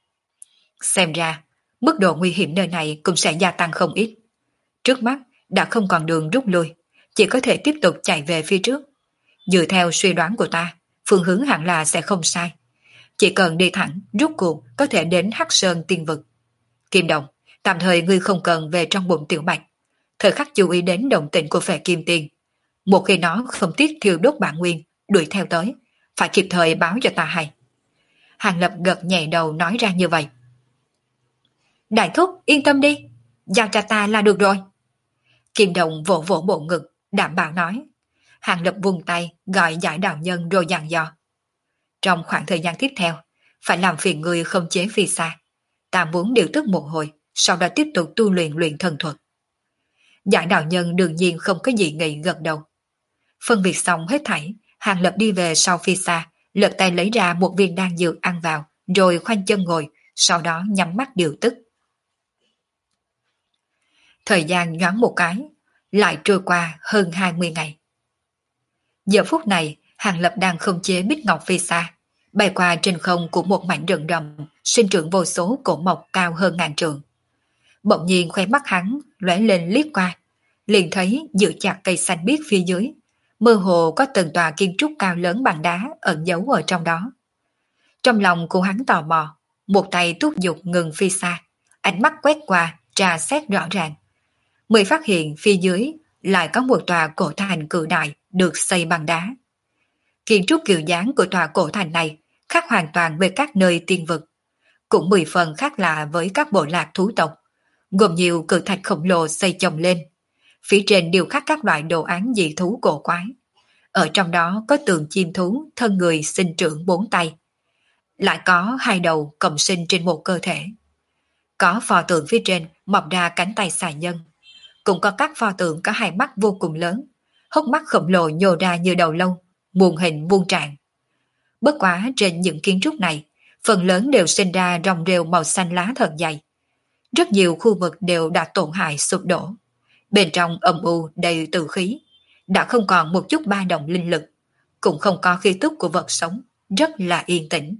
Speaker 1: Xem ra, mức độ nguy hiểm nơi này cũng sẽ gia tăng không ít. Trước mắt đã không còn đường rút lui, chỉ có thể tiếp tục chạy về phía trước. Dựa theo suy đoán của ta, phương hướng hẳn là sẽ không sai. Chỉ cần đi thẳng, rút cuộc có thể đến Hắc Sơn Tiên Vực. Kim Đồng, tạm thời ngươi không cần về trong bụng Tiểu Bạch. Thời khắc chú ý đến động tĩnh của Phệ Kim Tiên. Một khi nó không tiếc thiêu đốt bản nguyên, đuổi theo tới, phải kịp thời báo cho ta hay. Hàng Lập gật nhẹ đầu nói ra như vậy. Đại thúc, yên tâm đi, giao cho ta là được rồi. Kim Đồng vỗ vỗ bộ ngực, đảm bảo nói. Hàng Lập vùng tay, gọi giải đạo nhân rồi dặn dò. Trong khoảng thời gian tiếp theo, phải làm phiền người không chế phi xa. Ta muốn điều tức một hồi, sau đó tiếp tục tu luyện thần thuật. Giải đạo nhân đương nhiên không có gì nghị gật đầu. Phân biệt xong hết thảy, Hàng Lập đi về sau phi xa, lật tay lấy ra một viên đan dược ăn vào, rồi khoanh chân ngồi, sau đó nhắm mắt điều tức. Thời gian nhoáng một cái, lại trôi qua hơn 20 ngày. Giờ phút này, Hàng Lập đang không chế Bích Ngọc Phi xa, bay qua trên không của một mảnh rừng rậm, sinh trưởng vô số cổ mộc cao hơn ngàn trượng. Bỗng nhiên khóe mắt hắn lóe lên liếc qua, liền thấy giữa chạc cây xanh biếc phía dưới, mơ hồ có từng tòa kiến trúc cao lớn bằng đá ẩn giấu ở trong đó. Trong lòng của hắn tò mò, một tay thúc giục ngừng phi xa, ánh mắt quét qua, tra xét rõ ràng. Mới phát hiện phía dưới lại có một tòa cổ thành cự đại được xây bằng đá. Kiến trúc kiểu dáng của tòa cổ thành này khác hoàn toàn với các nơi tiên vực, cũng 10 phần khác lạ với các bộ lạc thú tộc, gồm nhiều cự thạch khổng lồ xây chồng lên. Phía trên điêu khắc các loại đồ án dị thú cổ quái. Ở trong đó có tượng chim thú thân người sinh trưởng 4 tay. Lại có 2 đầu cộng sinh trên một cơ thể. Có pho tượng phía trên mọc ra cánh tay xà nhân. Cũng có các pho tượng có 2 mắt vô cùng lớn, hốc mắt khổng lồ nhô ra như đầu lâu, muôn hình muôn trạng. Bất quá trên những kiến trúc này, phần lớn đều sinh ra ròng rêu màu xanh lá thật dày. Rất nhiều khu vực đều đã tổn hại sụp đổ. Bên trong âm u đầy tử khí, đã không còn một chút ba động linh lực, cũng không có khí tức của vật sống, rất là yên tĩnh.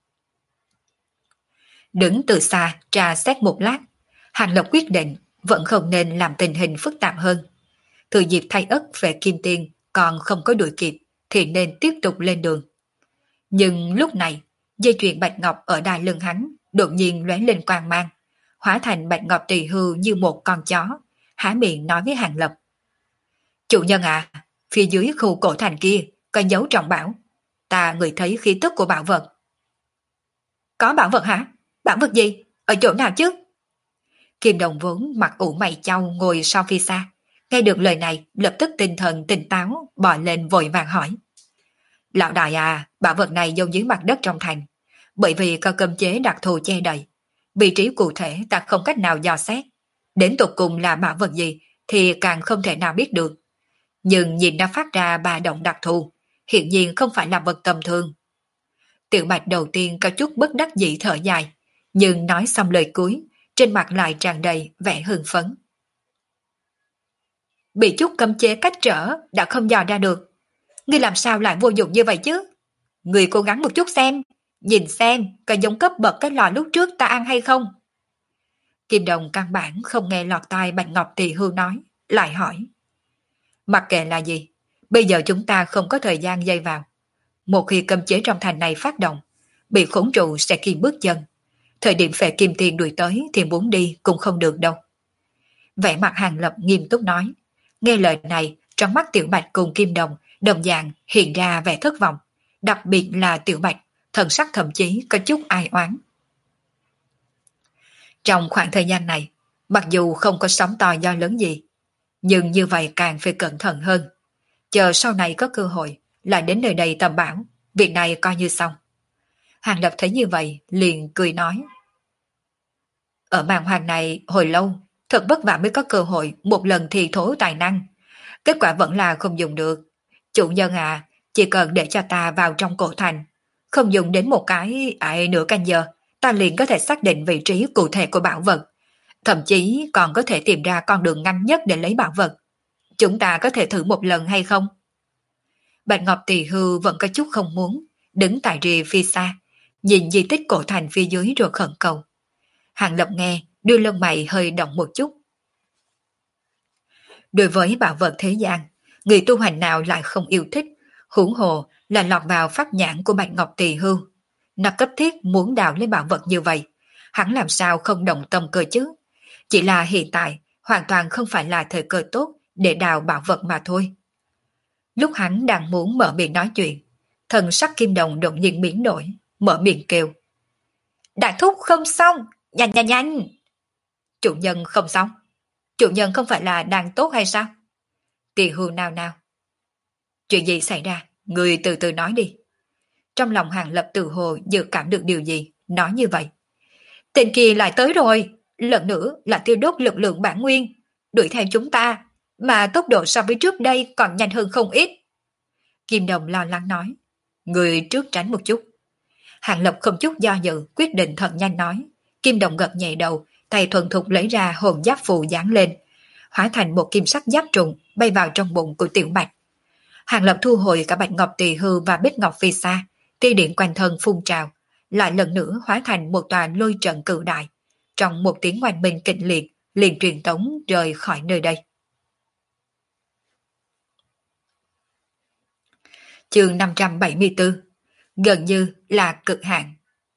Speaker 1: Đứng từ xa tra xét một lát, Hàng Lập quyết định vẫn không nên làm tình hình phức tạp hơn. Thừa dịp thay ất về Kim Tiên còn không có đuổi kịp thì nên tiếp tục lên đường. Nhưng lúc này, dây chuyền bạch ngọc ở đai lưng hắn đột nhiên lóe lên quang mang, hóa thành bạch ngọc Tỳ Hưu như một con chó, há miệng nói với Hàng Lập. Chủ nhân à, phía dưới khu cổ thành kia có dấu trọng bảo, ta ngửi thấy khí tức của bảo vật. Có bảo vật hả? Bảo vật gì? Ở chỗ nào chứ? Kim Đồng vốn mặt ủ mày chau ngồi sau phi xa, nghe được lời này lập tức tinh thần tỉnh táo bò lên vội vàng hỏi. Lão đại à, bảo vật này giấu dưới mặt đất trong thành, bởi vì có cấm chế đặc thù che đậy, vị trí cụ thể ta không cách nào dò xét, đến tột cùng là bảo vật gì thì càng không thể nào biết được. Nhưng nhìn nó phát ra ba động đặc thù, hiện nhiên không phải là vật tầm thường. Tiểu Bạch đầu tiên có chút bất đắc dĩ thở dài, nhưng nói xong lời cuối, trên mặt lại tràn đầy vẻ hưng phấn. Bị chút cấm chế cách trở đã không dò ra được. Ngươi làm sao lại vô dụng như vậy chứ? Ngươi cố gắng một chút nhìn xem có giống cấp bậc cái lò lúc trước ta ăn hay không? Kim Đồng căn bản không nghe lọt tai Bạch Ngọc Tỳ Hưu nói, lại hỏi. Mặc kệ là gì, bây giờ chúng ta không có thời gian dây vào. Một khi cấm chế trong thành này phát động, bị khốn trụ sẽ kiềm bước chân. Thời điểm Phệ Kim Tiên đuổi tới thì muốn đi cũng không được đâu. Vẻ mặt Hàng Lập nghiêm túc nói. Nghe lời này, trong mắt Tiểu Bạch cùng Kim Đồng đồng dạng hiện ra vẻ thất vọng. Đặc biệt là Tiểu Bạch, thần sắc thậm chí có chút ai oán. Trong khoảng thời gian này, mặc dù không có sóng to gió lớn gì, nhưng như vậy càng phải cẩn thận hơn. Chờ sau này có cơ hội, lại đến nơi đây tầm bảo, việc này coi như xong. Hàng Lập thấy như vậy, liền cười nói. Ở màn hoàng này hồi lâu, thật vất vả mới có cơ hội một lần thì thố tài năng. Kết quả vẫn là không dùng được. Chủ nhân à, chỉ cần để cho ta vào trong cổ thành, không dùng đến một cái nửa canh giờ, ta liền có thể xác định vị trí cụ thể của bảo vật. Thậm chí còn có thể tìm ra con đường ngắn nhất để lấy bảo vật. Chúng ta có thể thử một lần hay không? Bạch Ngọc Tỳ Hưu vẫn có chút không muốn, đứng tại rìa phía xa, nhìn di tích cổ thành phía dưới rồi khẩn cầu. Hàng Lập nghe, đưa lông mày hơi động một chút. Đối với bảo vật thế gian, người tu hành nào lại không yêu thích, huống hồ là lọt vào pháp nhãn của Bạch Ngọc Tỳ Hưu. Nó cấp thiết muốn đào lấy bảo vật như vậy, hắn làm sao không động tâm cơ chứ? Chỉ là hiện tại, hoàn toàn không phải là thời cơ tốt để đào bảo vật mà thôi. Lúc hắn đang muốn mở miệng nói chuyện, thần sắc Kim Đồng đột nhiên biến đổi, mở miệng kêu. Đại thúc không xong, nhanh nhanh nhanh. Chủ nhân không xong. Chủ nhân không phải là đang tốt hay sao? Tỳ Hưu nào nào. Chuyện gì xảy ra? Người từ từ nói đi. Trong lòng Hàng Lập tự hồ dự cảm được điều gì, nói như vậy. Tên kia lại tới rồi, lần nữa là tiêu đốt lực lượng bản nguyên, đuổi theo chúng ta, mà tốc độ so với trước đây còn nhanh hơn không ít. Kim Đồng lo lắng nói, người trước tránh một chút. Hàng Lập không chút do dự, quyết định thật nhanh nói. Kim Đồng gật nhẹ đầu, tay thuần thục lấy ra hồn giáp phù dán lên, hóa thành một kim sắc giáp trùng bay vào trong bụng của Tiểu Bạch. Hàng Lập thu hồi cả Bạch Ngọc Tỳ Hưu và Bích Ngọc Phi Sa, tia điện quanh thân phun trào, lại lần nữa hóa thành một tòa lôi trận cự đại. Trong một tiếng oanh minh kịch liệt, liền truyền tống rời khỏi nơi đây. Chương 574, gần như là cực hạn.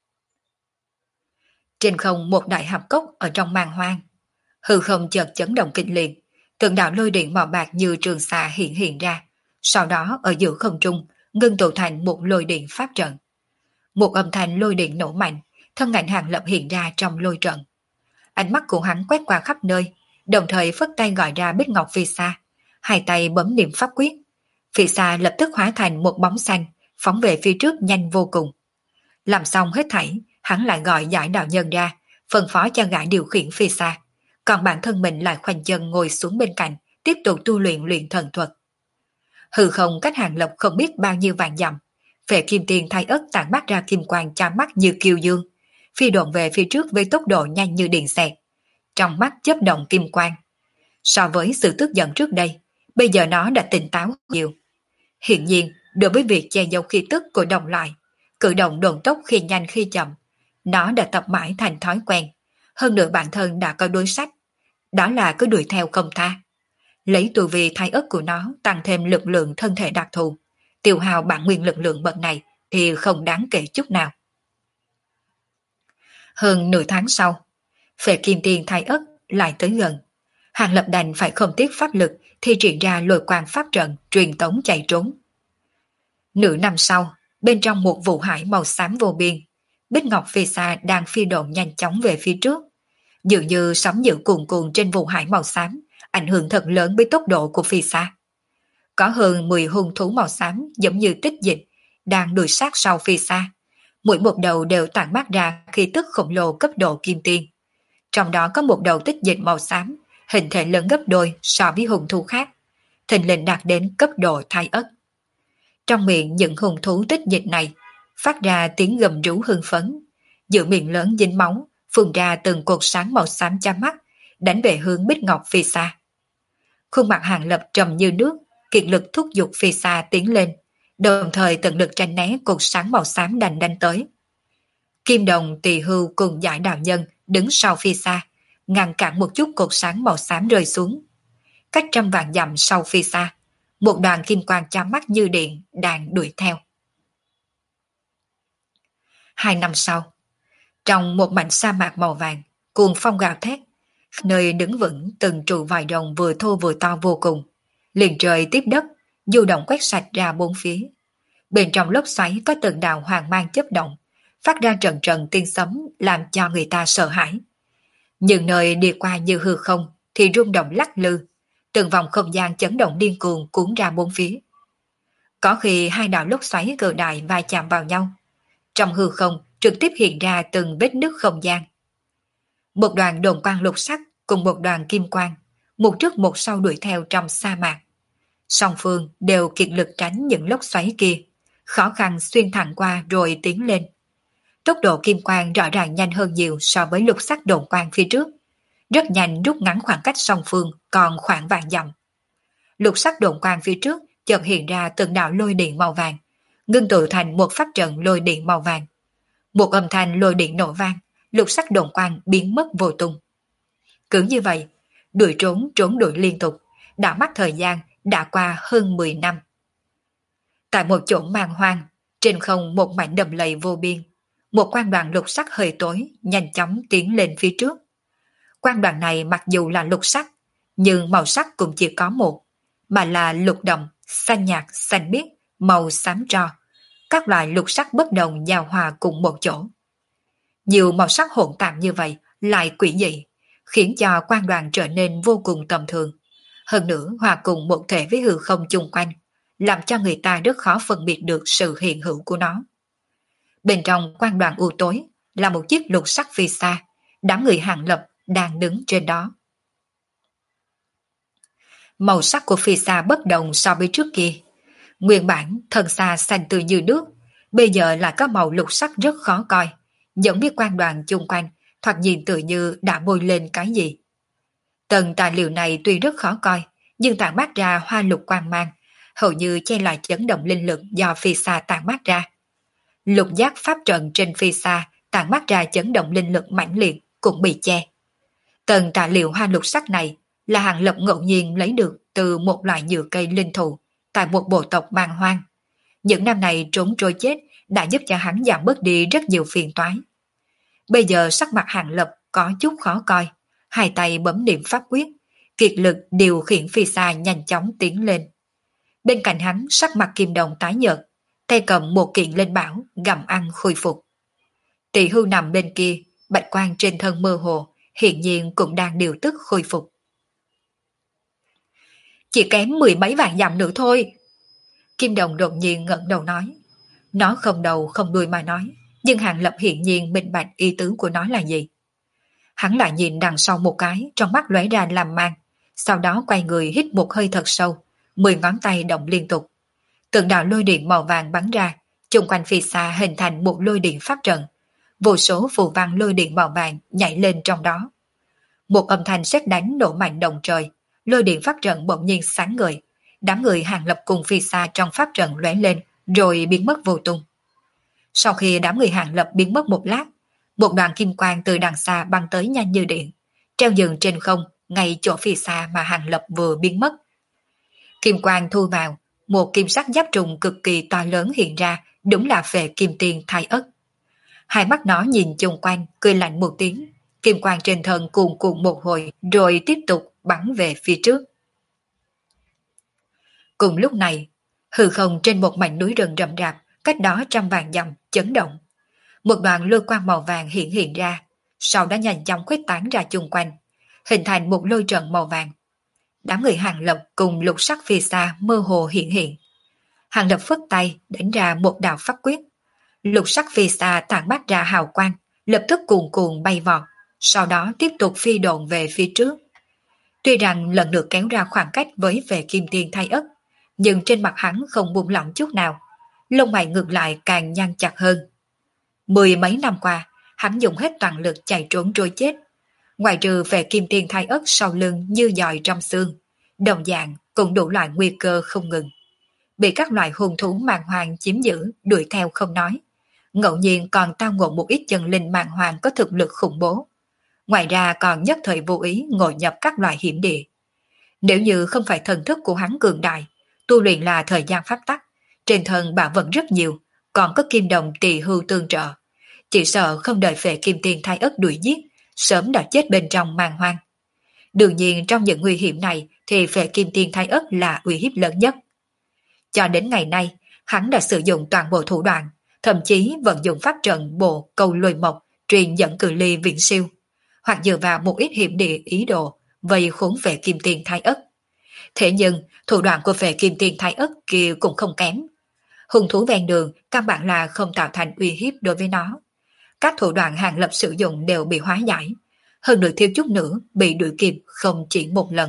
Speaker 1: Trên không một đại hạp cốc ở trong màn hoang, hư không chợt chấn động kịch liệt, từng đạo lôi điện màu bạc như trường xà hiện ra, sau đó ở giữa không trung ngưng tụ thành một lôi điện pháp trận. Một âm thanh lôi điện nổ mạnh, thân ảnh Hàng Lập hiện ra trong lôi trận. Ánh mắt của hắn quét qua khắp nơi, đồng thời phất tay gọi ra Bích Ngọc Phi Sa, hai tay bấm niệm pháp quyết. Phi Sa lập tức hóa thành một bóng xanh, phóng về phía trước nhanh vô cùng. Làm xong hết thảy, hắn lại gọi Giải Đạo Nhân ra, phân phó cho gã điều khiển Phi Sa, còn bản thân mình lại khoanh chân ngồi xuống bên cạnh, tiếp tục tu luyện thần thuật. Hư không cách Hàng Lập không biết bao nhiêu vạn dặm, Phệ Kim Tiên thay ất tản mắt ra kim quang chói mắt như kiêu dương, phi độn về phía trước với tốc độ nhanh như điện xẹt, trong mắt chớp động kim quang. So với sự tức giận trước đây, bây giờ nó đã tỉnh táo nhiều. Hiện nhiên, đối với việc che giấu khí tức của đồng loại, cử động đồn tốc khi nhanh khi chậm, nó đã tập mãi thành thói quen. Hơn nữa bản thân đã có đối sách, đó là cứ đuổi theo không tha. Lấy tu vi thay ất của nó tăng thêm lực lượng thân thể đặc thù, tiêu hao bản nguyên lực lượng bậc này thì không đáng kể chút nào. Hơn nửa tháng sau, Phệ Kim Tiên thay ất lại tới gần. Hàng Lập đành phải không tiếc pháp lực thi triển ra lôi quang pháp trận truyền tống chạy trốn. Nửa năm sau, bên trong một vụ hải màu xám vô biên, Bích Ngọc Phi Sa đang phi độn nhanh chóng về phía trước. Dường như sóng dữ cuồn cuộn trên vụ hải màu xám ảnh hưởng thật lớn với tốc độ của Phi Sa. Có hơn 10 hung thú màu xám giống như tích dịch đang đuổi sát sau Phi Sa. Mỗi một đầu đều tản mát ra khí tức khổng lồ cấp độ kim tiên. Trong đó có một đầu tích dịch màu xám, hình thể lớn gấp đôi so với hung thú khác, thình lình đạt đến cấp độ thai ất. Trong miệng những hung thú tích dịch này phát ra tiếng gầm rú hưng phấn, giữa miệng lớn dính máu phun ra từng cột sáng màu xám chói mắt, đánh về hướng Bích Ngọc Phi Sa. Khuôn mặt Hàng Lập trầm như nước, kiệt lực thúc giục Phi Sa tiến lên, đồng thời tận lực tránh né cột sáng màu xám đành đánh tới. Kim Đồng, Tỳ Hưu cùng Giải Đạo Nhân đứng sau phía xa, ngăn cản một chút cột sáng màu xám rơi xuống. Cách trăm vạn dặm sau phía xa, một đoàn kim quang chói mắt như điện đang đuổi theo. 2 năm sau, trong một mảnh sa mạc màu vàng, cuồng phong gào thét, nơi đứng vững từng trụ vòi rồng vừa thô vừa to vô cùng, liền trời tiếp đất, du động quét sạch ra bốn phía. Bên trong lốc xoáy có từng đạo hoàng mang chớp động, phát ra trận trận tiếng sấm làm cho người ta sợ hãi. Những nơi đi qua như hư không thì rung động lắc lư, từng vòng không gian chấn động điên cuồng cuốn ra bốn phía. Có khi hai đạo lốc xoáy cự đại va chạm vào nhau, trong hư không trực tiếp hiện ra từng vết nứt không gian. Một đoàn đồn quang lục sắc cùng một đoàn kim quang, một trước một sau đuổi theo trong sa mạc. Song phương đều kiệt lực tránh những lốc xoáy kia, khó khăn xuyên thẳng qua rồi tiến lên. Tốc độ kim quang rõ ràng nhanh hơn nhiều so với lục sắc đồn quang phía trước, rất nhanh rút ngắn khoảng cách song phương còn khoảng vạn dặm. Lục sắc đồn quang phía trước chợt hiện ra từng đạo lôi điện màu vàng, ngưng tụ thành một pháp trận lôi điện màu vàng. Một âm thanh lôi điện nổ vang, lục sắc đồn quang biến mất vô tung. Cứ như vậy, đuổi trốn đuổi liên tục, đã mất thời gian đã qua hơn 10 năm. Tại một chỗ man hoang, trên không một mảnh đầm lầy vô biên, một quang đoàn lục sắc hơi tối nhanh chóng tiến lên phía trước. Quang đoàn này mặc dù là lục sắc, nhưng màu sắc cũng chỉ có một, mà là lục đồng, xanh nhạt, xanh biếc, màu xám tro. Các loại lục sắc bất đồng giao hòa cùng một chỗ. Nhiều màu sắc hỗn tạp như vậy lại quỷ dị, khiến cho quang đoàn trở nên vô cùng tầm thường. Hơn nữa hòa cùng một thể với hư không chung quanh, làm cho người ta rất khó phân biệt được sự hiện hữu của nó. Bên trong quang đoàn u tối là một chiếc lục sắc phi xa, đám người Hàng Lập đang đứng trên đó. Màu sắc của phi xa bất đồng so với trước kia. Nguyên bản thân xa xanh tươi như nước, bây giờ lại có màu lục sắc rất khó coi, giống như quang đoàn chung quanh, thoạt nhìn tự như đã bôi lên cái gì. Tầng tài liệu này tuy rất khó coi, nhưng tản mát ra hoa lục quang mang, hầu như che lại chấn động linh lực do phi xa tản mát ra. Lục giác pháp trận trên phi xa tản mát ra chấn động linh lực mãnh liệt cũng bị che. Tầng tài liệu hoa lục sắc này là Hàng Lập ngẫu nhiên lấy được từ một loại nhựa cây linh thụ tại một bộ tộc man hoang. Những năm này trốn trôi chết đã giúp cho hắn giảm bớt đi rất nhiều phiền toái. Bây giờ sắc mặt Hàng Lập có chút khó coi, hai tay bấm niệm pháp quyết, kiệt lực điều khiển phi xa nhanh chóng tiến lên. Bên cạnh hắn sắc mặt Kim Đồng tái nhợt, tay cầm một kiện linh bảo gặm ăn khôi phục. Tỳ Hưu nằm bên kia, bạch quang trên thân mơ hồ, hiện nhiên cũng đang điều tức khôi phục. Chỉ kém 10 mấy vạn dặm nữa thôi. Kim Đồng đột nhiên ngẩng đầu nói. Nó không đầu không đuôi mà nói, nhưng Hàng Lập hiện nhiên minh bạch ý tứ của nó là gì. Hắn lại nhìn đằng sau một cái, trong mắt lóe ra làm mang, sau đó quay người hít một hơi thật sâu, 10 ngón tay động liên tục. Từng đạo lôi điện màu vàng bắn ra, chung quanh phi xa hình thành một lôi điện pháp trận. Vô số phù văn lôi điện màu vàng nhảy lên trong đó. Một âm thanh sét đánh nổ mạnh động trời, lôi điện pháp trận bỗng nhiên sáng ngời. Đám người Hàng Lập cùng phi xa trong pháp trận lóe lên, rồi biến mất vô tung. Sau khi đám người Hàng Lập biến mất một lát, một đoàn kim quang từ đằng xa băng tới nhanh như điện, treo dừng trên không, ngay chỗ phi xa mà Hàng Lập vừa biến mất. Kim quang thu vào, một kim sắc giáp trùng cực kỳ to lớn hiện ra, đúng là Phệ Kim Tiên Thái Ất. Hai mắt nó nhìn chung quanh, cười lạnh một tiếng, kim quang trên thân cuồn cuộn một hồi, rồi tiếp tục bắn về phía trước. Cùng lúc này, hư không trên một mảnh núi rừng rậm rạp, cách đó trăm vạn dặm chấn động. Một đoàn lôi quang màu vàng hiện ra, sau đó nhanh chóng khuếch tán ra chung quanh, hình thành một lôi trận màu vàng. Đám người Hàng Lập cùng lục sắc phi xa mơ hồ hiện. Hàng Lập phất tay đánh ra một đạo pháp quyết. Lục sắc phi xa tản mát ra hào quang, lập tức cuồn cuộn bay vọt, sau đó tiếp tục phi độn về phía trước. Tuy rằng lần lượt kéo ra khoảng cách với Phệ Kim Tiên Thái Ất, nhưng trên mặt hắn không buông lỏng chút nào, lông mày ngược lại càng nhăn chặt hơn. 10 mấy năm qua, hắn dùng hết toàn lực chạy trốn trôi chết. Ngoài trừ Phệ Kim Tiên Thái Ất sau lưng như giòi trong xương, đồng dạng cũng đủ loại nguy cơ không ngừng. bị các loại hung thú màng hoàng chiếm giữ, đuổi theo không nói. Ngẫu nhiên còn tao ngộ một ít chân linh màng hoàng có thực lực khủng bố. Ngoài ra còn nhất thời vô ý ngộ nhập các loại hiểm địa. Nếu như không phải thần thức của hắn cường đại, tu luyện là thời gian pháp tắc, trên thân bảo vật rất nhiều, còn có kim đồng tỳ hưu tương trợ. Chỉ sợ không đợi Phệ Kim Tiên Thái Ất đuổi giết, sớm đã chết bên trong màng hoang. Đương nhiên trong những nguy hiểm này thì Phệ Kim Tiên Thái Ất là uy hiếp lớn nhất. Cho đến ngày nay, hắn đã sử dụng toàn bộ thủ đoạn, thậm chí vận dụng pháp trận bộ cầu lôi mộc truyền dẫn cự ly viễn siêu, hoặc dựa vào một ít hiểm địa ý đồ vây khốn Phệ Kim Tiên Thái Ất. Thế nhưng thủ đoạn của Phệ Kim Tiên Thái Ất kia cũng không kém. Hung thú ven đường căn bản là không tạo thành uy hiếp đối với nó. Các thủ đoạn Hàng Lập sử dụng đều bị hóa giải, hơn nữa thiếu chút nữa bị đuổi kịp không chỉ một lần.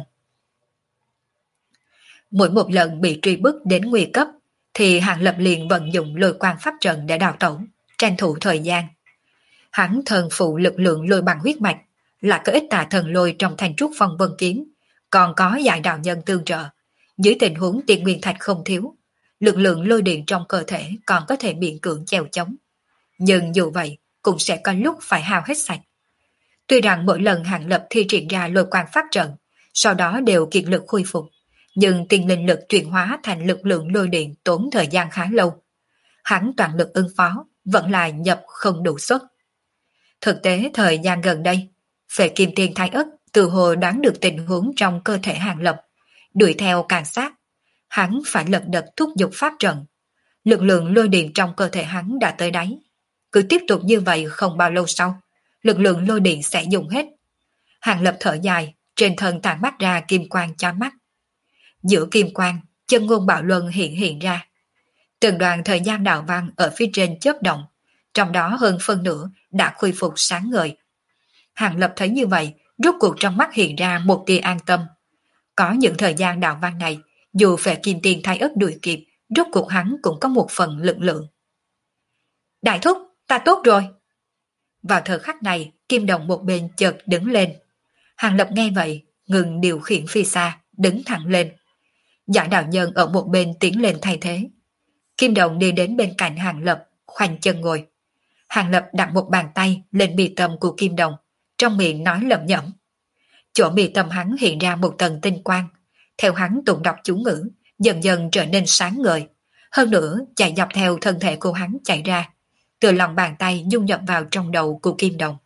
Speaker 1: Mỗi một lần bị truy bức đến nguy cấp thì Hàng Lập liền vận dụng lôi quang pháp trận để đào tẩu, tranh thủ thời gian. Hắn thần phụ lực lượng lôi bằng huyết mạch, là có ít tà thần lôi trong thành trúc phong vân kiếm, còn có giải đạo nhân tương trợ. Dưới tình huống tiền nguyên thạch không thiếu, lực lượng lôi điện trong cơ thể còn có thể miễn cưỡng chèo chống. Nhưng dù vậy, cũng sẽ có lúc phải hao hết sạch. Tuy rằng mỗi lần Hàng Lập thi triển ra lôi quang pháp trận, sau đó đều kiệt lực khôi phục, nhưng tiền linh lực chuyển hóa thành lực lượng lôi điện tốn thời gian khá lâu. Hắn toàn lực ứng phó, vẫn là nhập không đủ suất. Thực tế thời gian gần đây, Phệ Kim Tiên Thái Ất từ hồ đoán được tình huống trong cơ thể Hàng Lập, đuổi theo càng sát. Hắn phải lật đật thúc giục pháp trận. Lực lượng lôi điện trong cơ thể hắn đã tới đáy. Cứ tiếp tục như vậy không bao lâu sau, lực lượng lôi điện sẽ dùng hết. Hàng Lập thở dài, trên thân tản mắt ra kim quang chói mắt. Giữa kim quang, chân ngôn bạo luân hiện ra. Từng đoàn thời gian đạo văn ở phía trên chớp động, trong đó hơn phân nửa đã khôi phục sáng ngời. Hàng Lập thấy như vậy, rốt cuộc trong mắt hiện ra một tia an tâm. Có những thời gian đạo văn này, dù Phệ Kim Tiên Thái Ất đuổi kịp, rốt cuộc hắn cũng có một phần lực lượng. Đại thúc, ta tốt rồi. Vào thời khắc này, kim đồng một bên chợt đứng lên. Hàng Lập nghe vậy, ngừng điều khiển phi xa, đứng thẳng lên. Giải đạo nhân ở một bên tiến lên thay thế. Kim đồng đi đến bên cạnh Hàng Lập, khoanh chân ngồi. Hàng Lập đặt một bàn tay lên mi tâm của kim đồng, trong miệng nói lẩm nhẩm. Chỗ mi tâm hắn hiện ra một tầng tinh quang. Theo hắn tụng đọc chú ngữ, dần dần trở nên sáng ngời. Hơn nữa, chạy dọc theo thân thể của hắn chạy ra, từ lòng bàn tay dung nhập vào trong đầu của kim đồng.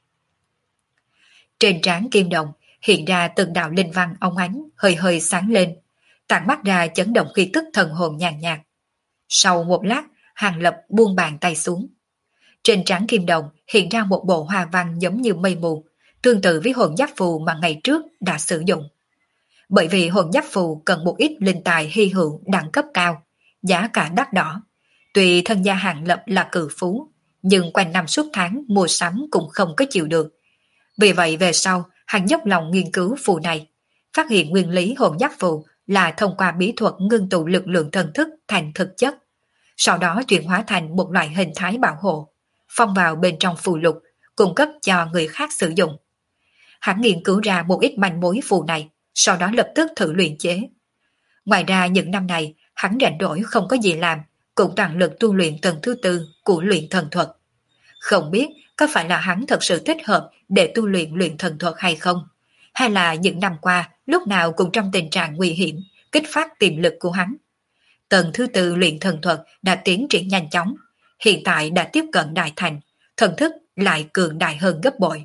Speaker 1: Trên trán kim đồng hiện ra từng đạo linh văn óng ánh hơi hơi sáng lên, tản mắt ra chấn động khí tức thần hồn nhàn nhạt. Sau một lát, Hàng Lập buông bàn tay xuống. Trên trán kim đồng hiện ra một bộ hoa văn giống như mây mù, tương tự với hồn giáp phù mà ngày trước đã sử dụng. Bởi vì hồn giáp phù cần một ít linh tài hy hữu đẳng cấp cao, giá cả đắt đỏ. Tuy thân gia Hàng Lập là cự phú, nhưng quanh năm suốt tháng mua sắm cũng không có chịu được. Vì vậy về sau, hắn dốc lòng nghiên cứu phù này, phát hiện nguyên lý hồn giáp phù là thông qua bí thuật ngưng tụ lực lượng thần thức thành thực chất, sau đó chuyển hóa thành một loại hình thái bảo hộ, phong vào bên trong phù lục, cung cấp cho người khác sử dụng. Hắn nghiên cứu ra một ít manh mối phù này, sau đó lập tức thử luyện chế. Ngoài ra những năm này, hắn rảnh rỗi không có gì làm, cũng toàn lực tu luyện tầng thứ tư của luyện thần thuật. Không biết có phải là hắn thật sự thích hợp để tu luyện thần thuật hay không, hay là những năm qua lúc nào cũng trong tình trạng nguy hiểm, kích phát tiềm lực của hắn. Tầng thứ tư luyện thần thuật đã tiến triển nhanh chóng, hiện tại đã tiếp cận đại thành, thần thức lại cường đại hơn gấp bội.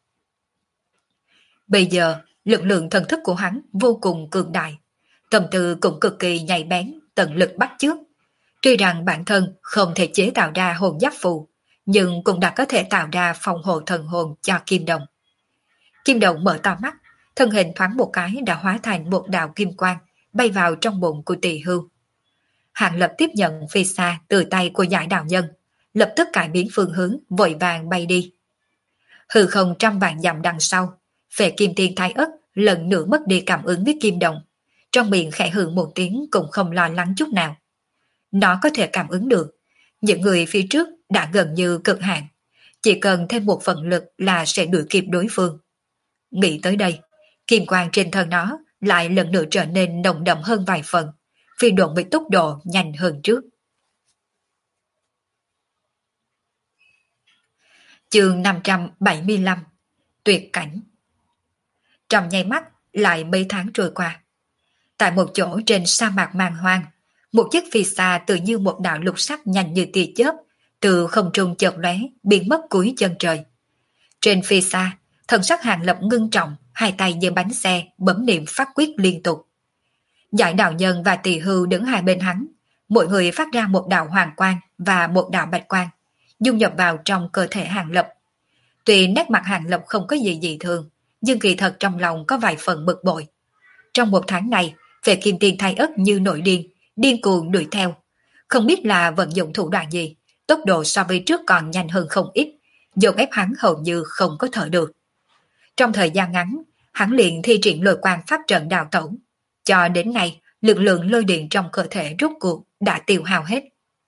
Speaker 1: Bây giờ, lực lượng thần thức của hắn vô cùng cường đại, tâm tư cũng cực kỳ nhạy bén, tận lực bắt chước. Tuy rằng bản thân không thể chế tạo ra hồn giáp phù, nhưng cũng đã có thể tạo ra phòng hộ thần hồn cho kim đồng. Kim đồng mở to mắt, thân hình thoáng một cái đã hóa thành một đạo kim quang, bay vào trong bụng của tỳ hưu. Hàng Lập tiếp nhận phi xa từ tay của giải đạo nhân, lập tức cải biến phương hướng, vội vàng bay đi. Hư không trăm vạn dặm đằng sau, Phệ Kim Tiên Thái Ất lần nữa mất đi cảm ứng với kim đồng, trong miệng khẽ hừ một tiếng cũng không lo lắng chút nào. Nó có thể cảm ứng được, những người phía trước đã gần như cực hạn, chỉ cần thêm một phần lực là sẽ đuổi kịp đối phương. Nghĩ tới đây, kim quang trên thân nó lại lần nữa trở nên nồng đậm hơn vài phần, phi độn với tốc độ nhanh hơn trước. Chương 575 Tuyệt cảnh. Trong nháy mắt lại mấy tháng trôi qua. Tại một chỗ trên sa mạc man hoang, một chiếc phi xa tự như một đạo lục sắc nhanh như tia chớp, từ không trung chợt lóe biến mất cuối chân trời. Trên phi xa, thần sắc Hàng Lập ngưng trọng, hai tay giơ bánh xe, bấm niệm pháp quyết liên tục. Giải đạo nhân và tỳ hưu đứng hai bên hắn, mỗi người phát ra một đạo hoàng quang và một đạo bạch quang, dung nhập vào trong cơ thể Hàng Lập. Tuy nét mặt Hàng Lập không có gì dị thường, nhưng kỳ thật trong lòng có vài phần bực bội. Trong một tháng này, về kim tiền thay ất như nổi điên, điên cuồng đuổi theo. Không biết là vận dụng thủ đoạn gì, tốc độ so với trước còn nhanh hơn không ít, dồn ép hắn hầu như không có thở được. Trong thời gian ngắn, hắn liền thi triển lôi quang pháp trận đào tẩu. Cho đến nay, lực lượng lôi điện trong cơ thể rút cuộc đã tiêu hao hết.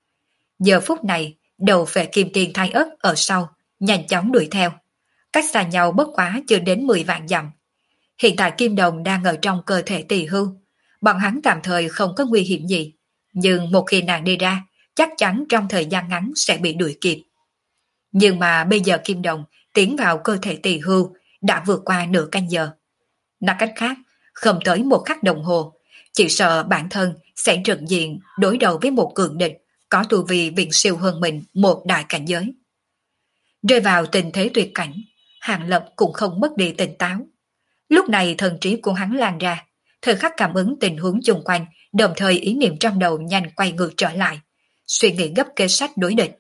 Speaker 1: Giờ phút này, đầu phệ kim tiền thay ất ở sau, nhanh chóng đuổi theo. Cách xa nhau bất quá chưa đến 10 vạn dặm. Hiện tại kim đồng đang ở trong cơ thể tỳ hưu. Bọn hắn tạm thời không có nguy hiểm gì. Nhưng một khi nàng đi ra, chắc chắn trong thời gian ngắn sẽ bị đuổi kịp. Nhưng mà bây giờ kim đồng tiến vào cơ thể tỳ hưu đã vượt qua nửa canh giờ. Nói cách khác, không tới một khắc đồng hồ, chỉ sợ bản thân sẽ trực diện đối đầu với một cường địch có tu vi viện siêu hơn mình một đại cảnh giới. Rơi vào tình thế tuyệt cảnh, Hàng Lập cũng không mất đi tỉnh táo. Lúc này thần trí của hắn lan ra, thời khắc cảm ứng tình huống chung quanh, đồng thời ý niệm trong đầu nhanh quay ngược trở lại, suy nghĩ gấp kế sách đối địch.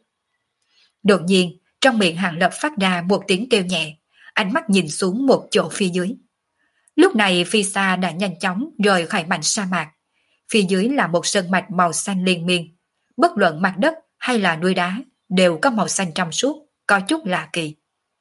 Speaker 1: Đột nhiên, trong miệng Hàng Lập phát ra một tiếng kêu nhẹ, ánh mắt nhìn xuống một chỗ phía dưới. Lúc này phi xa đã nhanh chóng rời khỏi mảnh sa mạc. Phía dưới là một sơn mạch màu xanh liên miên. Bất luận mặt đất hay là núi đá đều có màu xanh trong suốt, có chút lạ kỳ.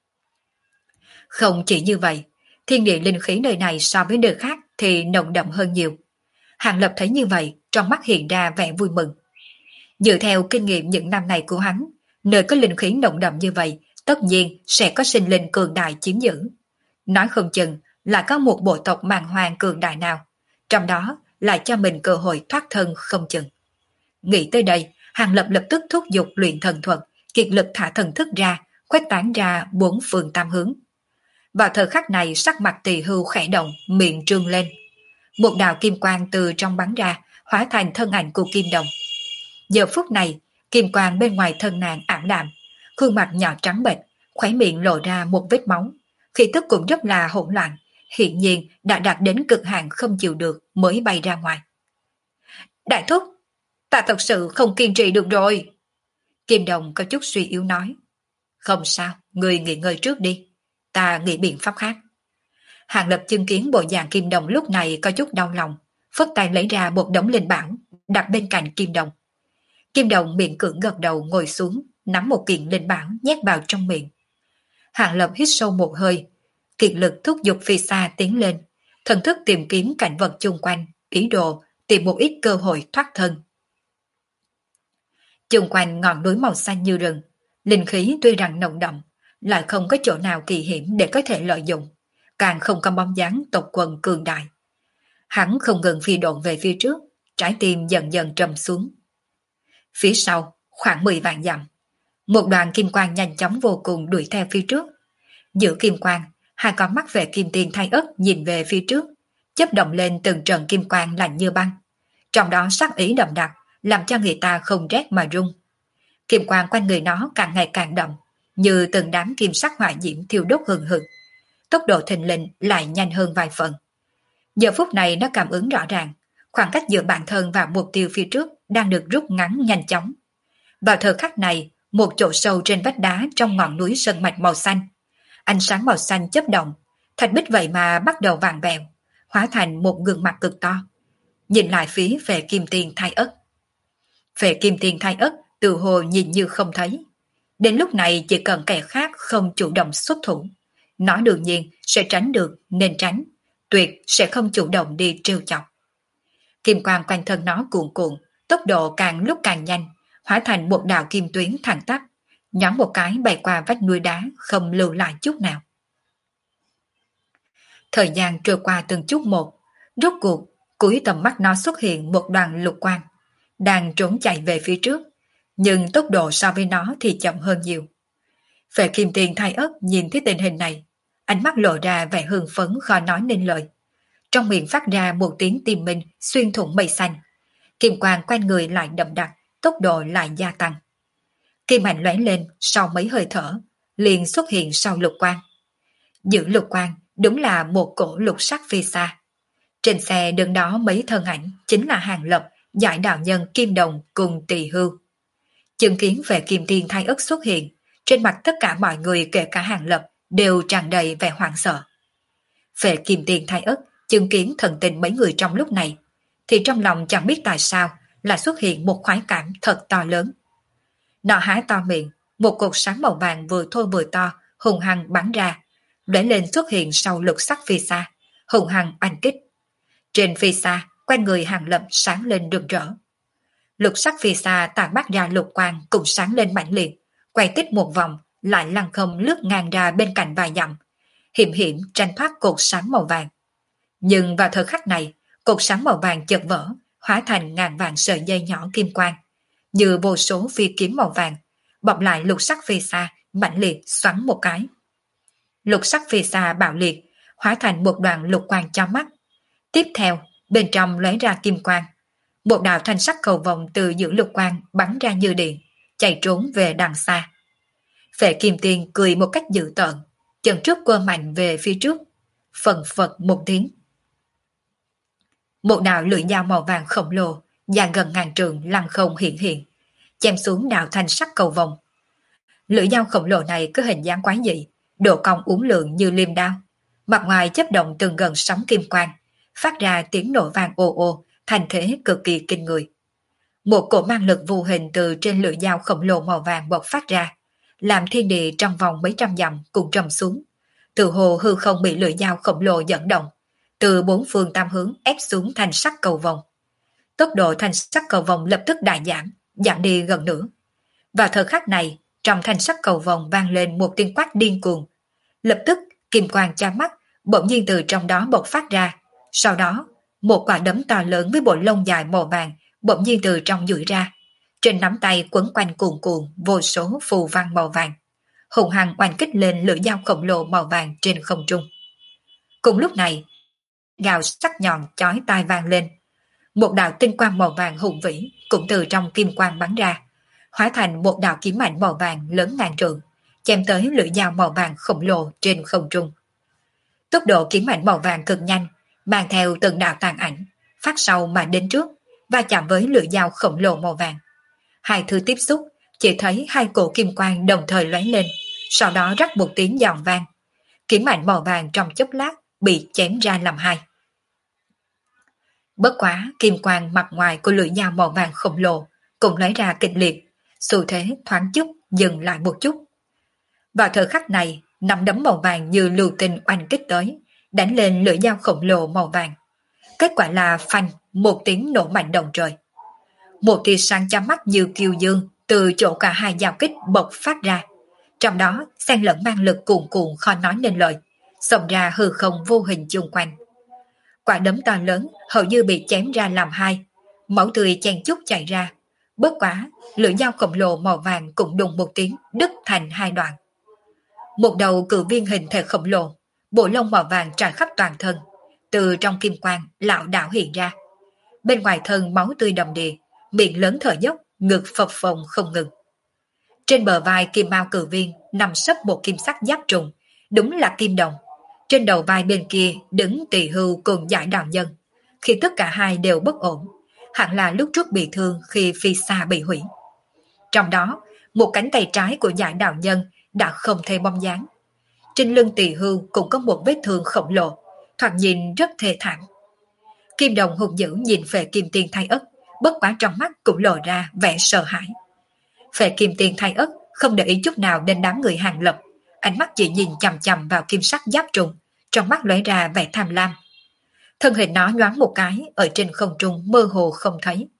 Speaker 1: Không chỉ như vậy, thiên địa linh khí nơi này so với nơi khác thì nồng đậm hơn nhiều. Hàng Lập thấy như vậy, trong mắt hiện ra vẻ vui mừng. Dựa theo kinh nghiệm những năm này của hắn, nơi có linh khí nồng đậm như vậy, tất nhiên sẽ có sinh linh cường đại chiếm giữ. Nói không chừng là có một bộ tộc màn hoàng cường đại nào, trong đó lại cho mình cơ hội thoát thân không chừng. Nghĩ tới đây, Hàng Lập lập tức thúc giục luyện thần thuật, kiệt lực thả thần thức ra, khuếch tán ra bốn phương tam hướng. Vào thời khắc này sắc mặt tỳ hưu khẽ động, miệng trương lên. Một đạo kim quang từ trong bắn ra, hóa thành thân ảnh của kim đồng. Giờ phút này, kim quang bên ngoài thân nàng ảm đạm, khuôn mặt nhỏ trắng bệch, khóe miệng lộ ra một vết máu. Khí tức cũng rất là hỗn loạn, hiện nhiên đã đạt đến cực hạn không chịu được mới bay ra ngoài. Đại thúc, ta thật sự không kiên trì được rồi. Kim đồng có chút suy yếu nói. Không sao, người nghỉ ngơi trước đi. Ta nghĩ biện pháp khác. Hàng Lập chứng kiến bộ dạng kim đồng lúc này có chút đau lòng, phất tay lấy ra một đống linh bảo, đặt bên cạnh kim đồng. Kim đồng miệng cưỡng gật đầu ngồi xuống, nắm một kiện linh bảo nhét vào trong miệng. Hàng Lập hít sâu một hơi, kiệt lực thúc giục phi xa tiến lên, thần thức tìm kiếm cảnh vật chung quanh, ý đồ tìm một ít cơ hội thoát thân. Chung quanh ngọn núi màu xanh như rừng, linh khí tuy rằng nồng đậm, lại không có chỗ nào kỳ hiểm để có thể lợi dụng, càng không có bóng dáng tộc quần cường đại. Hắn không ngừng phi độn về phía trước, trái tim dần dần trầm xuống. Phía sau, khoảng 10 vạn dặm, một đoàn kim quang nhanh chóng vô cùng đuổi theo phía trước. Giữa kim quang, hai con mắt về kim tiền thay ất nhìn về phía trước, chớp động lên từng trận kim quang lạnh như băng. Trong đó sắc ý đậm đặc, làm cho người ta không rét mà run. Kim quang quanh người nó càng ngày càng đậm, như từng đám kim sắc hỏa diễm thiêu đốt hừng hực. Tốc độ thình lình lại nhanh hơn vài phần. Giờ phút này nó cảm ứng rõ ràng, khoảng cách giữa bản thân và mục tiêu phía trước đang được rút ngắn nhanh chóng. Vào thời khắc này, một chỗ sâu trên vách đá trong ngọn núi sơn mạch màu xanh, ánh sáng màu xanh chớp động, thạch bích vậy mà bắt đầu vàng vẹo, hóa thành một gương mặt cực to. Nhìn lại phía về kim tiền thay ất. Về kim tiền thay ất từ hồ nhìn như không thấy. Đến lúc này chỉ cần kẻ khác không chủ động xuất thủ, nó đương nhiên sẽ tránh được nên tránh, tuyệt sẽ không chủ động đi trêu chọc. Kim quang quanh thân nó cuồn cuộn, tốc độ càng lúc càng nhanh, hóa thành một đạo kim tuyến thẳng tắp, nhón một cái bay qua vách núi đá không lưu lại chút nào. Thời gian trôi qua từng chút một, rốt cuộc Cuối tầm mắt nó xuất hiện một đoàn lục quang, đang trốn chạy về phía trước, nhưng tốc độ so với nó thì chậm hơn nhiều. Phệ Kim Tiền Thai Ất nhìn thấy tình hình này, ánh mắt lộ ra vẻ hưng phấn khó nói nên lời. Trong miệng phát ra một tiếng tim minh xuyên thủng mây xanh. Kim quang quanh người lại đậm đặc, tốc độ lại gia tăng. Kim ảnh lóe lên sau mấy hơi thở, liền xuất hiện sau lục quang. Giữa lục quang đúng là một cổ lục sắc phi xa. Trên xe đứng đó mấy thân ảnh chính là Hàng Lập, Giải Đạo Nhân, Kim Đồng cùng Tỳ Hưu. Chứng kiến về Kim Tiên Thai Ất xuất hiện, trên mặt tất cả mọi người kể cả Hàng Lập đều tràn đầy vẻ hoảng sợ. Về Kim Tiên Thai Ất chứng kiến thần tình mấy người trong lúc này, thì trong lòng chẳng biết tại sao là xuất hiện một khoái cảm thật to lớn. Nó há to miệng, một cột sáng màu vàng vừa thô vừa to, hùng hăng bắn ra, lóe lên xuất hiện sau lục sắc phi xa, hùng hăng oanh kích. Trên phi xa, quanh người Hàng Lập sáng lên rực rỡ. Lục sắc phi xa tản mát ra lục quang cùng sáng lên mãnh liệt, quay tích một vòng, lại lăng không lướt ngang ra bên cạnh vài dặm, hiểm hiểm tranh thoát cột sáng màu vàng. Nhưng vào thời khắc này, cột sáng màu vàng chợt vỡ, hóa thành ngàn vạn sợi dây nhỏ kim quang, như vô số phi kiếm màu vàng, bọc lại lục sắc phi xa, mãnh liệt xoắn một cái. Lục sắc phi xa bạo liệt, hóa thành một đoàn lục quang cho mắt. Tiếp theo, bên trong lóe ra kim quang. Một đạo thanh sắc cầu vồng từ giữa lục quang bắn ra như điện, chạy trốn về đằng xa. Phệ Kim Tiên cười một cách dữ tợn, chân trước quơ mạnh về phía trước, phần phật một tiếng. Một đạo lưỡi dao màu vàng khổng lồ, dài gần ngàn trượng lăng không hiện hiện, chém xuống đạo thanh sắc cầu vồng. Lưỡi dao khổng lồ này có hình dáng quái dị, độ cong uốn lượn như liêm đao, mặt ngoài chớp động từng gần sóng kim quang, phát ra tiếng nổ vang ồ ồ, thành thế cực kỳ kinh người. Một cổ mang lực vô hình từ trên lưỡi dao khổng lồ màu vàng bộc phát ra, làm thiên địa trong vòng mấy trăm dặm cùng trầm xuống. Từ hồ hư không bị lưỡi dao khổng lồ dẫn động, từ bốn phương tam hướng ép xuống thành sắc cầu vồng. Tốc độ thành sắc cầu vồng lập tức đại giảm, giảm đi gần nửa. Vào thời khắc này, trong thành sắc cầu vồng vang lên một tiếng quát điên cuồng. Lập tức, kim quang chói mắt bỗng nhiên từ trong đó bộc phát ra. Sau đó, một quả đấm to lớn với bộ lông dài màu vàng bỗng nhiên từ trong duỗi ra. Trên nắm tay quấn quanh cuồn cuộn vô số phù văn màu vàng, hùng hăng oanh kích lên lưỡi dao khổng lồ màu vàng trên không trung. Cùng lúc này, gào sắc nhọn chói tai vang lên. Một đạo tinh quang màu vàng hùng vĩ cũng từ trong kim quang bắn ra, hóa thành một đạo kiếm ảnh màu vàng lớn ngàn trượng, chém tới lưỡi dao màu vàng khổng lồ trên không trung. Tốc độ kiếm ảnh màu vàng cực nhanh, mang theo từng đạo tàn ảnh, phát sau mà đến trước, va chạm với lưỡi dao khổng lồ màu vàng. Hai thứ tiếp xúc, chỉ thấy hai cổ kim quang đồng thời lóe lên, sau đó rắc một tiếng giòn vang. Kiếm ảnh màu vàng trong chốc lát bị chém ra làm hai. Bất quá, kim quang mặt ngoài của lưỡi dao màu vàng khổng lồ cũng lóe ra kịch liệt, xu thế thoáng chút dừng lại một chút. Vào thời khắc này, nắm đấm màu vàng như lưu tinh oanh kích tới, đánh lên lưỡi dao khổng lồ màu vàng. Kết quả là phanh, một tiếng nổ mạnh động trời. Một tia sáng chói mắt như kiêu dương từ chỗ cả hai giao kích bộc phát ra, trong đó xen lẫn mang lực cuồn cuộn khó nói nên lời, xông ra hư không vô hình chung quanh. Quả đấm to lớn hầu như bị chém ra làm hai, máu tươi chen chúc chảy ra. Bất quá, lưỡi dao khổng lồ màu vàng cũng đùng một tiếng đứt thành hai đoạn. Một đầu cự viên hình thể khổng lồ, bộ lông màu vàng trải khắp toàn thân, từ trong kim quang lảo đảo hiện ra. Bên ngoài thân máu tươi đầm đìa, miệng lớn thở dốc, ngực phập phồng không ngừng. Trên bờ vai kim mao cự viên nằm sấp một kim sắc giáp trùng, đúng là Kim Đồng. Trên đầu vai bên kia đứng Tỳ Hưu cùng Giải Đạo Nhân. Khi tất cả hai đều bất ổn, hẳn là lúc trước bị thương khi phi xa bị hủy. Trong đó, một cánh tay trái của Giải Đạo Nhân đã không thấy bóng dáng. Trên lưng Tỳ Hưu cũng có một vết thương khổng lồ, thoạt nhìn rất thê thảm. Kim Đồng hùng dữ nhìn về Kim Tiên Thai Ất, bất quá trong mắt cũng lộ ra vẻ sợ hãi. Về Kim Tiên Thai Ất không để ý chút nào đến đám người Hàng Lập, ánh mắt chỉ nhìn chằm chằm vào kim sắc giáp trùng, trong mắt lóe ra vẻ tham lam. Thân hình nó nhoáng một cái ở trên không trung mơ hồ không thấy.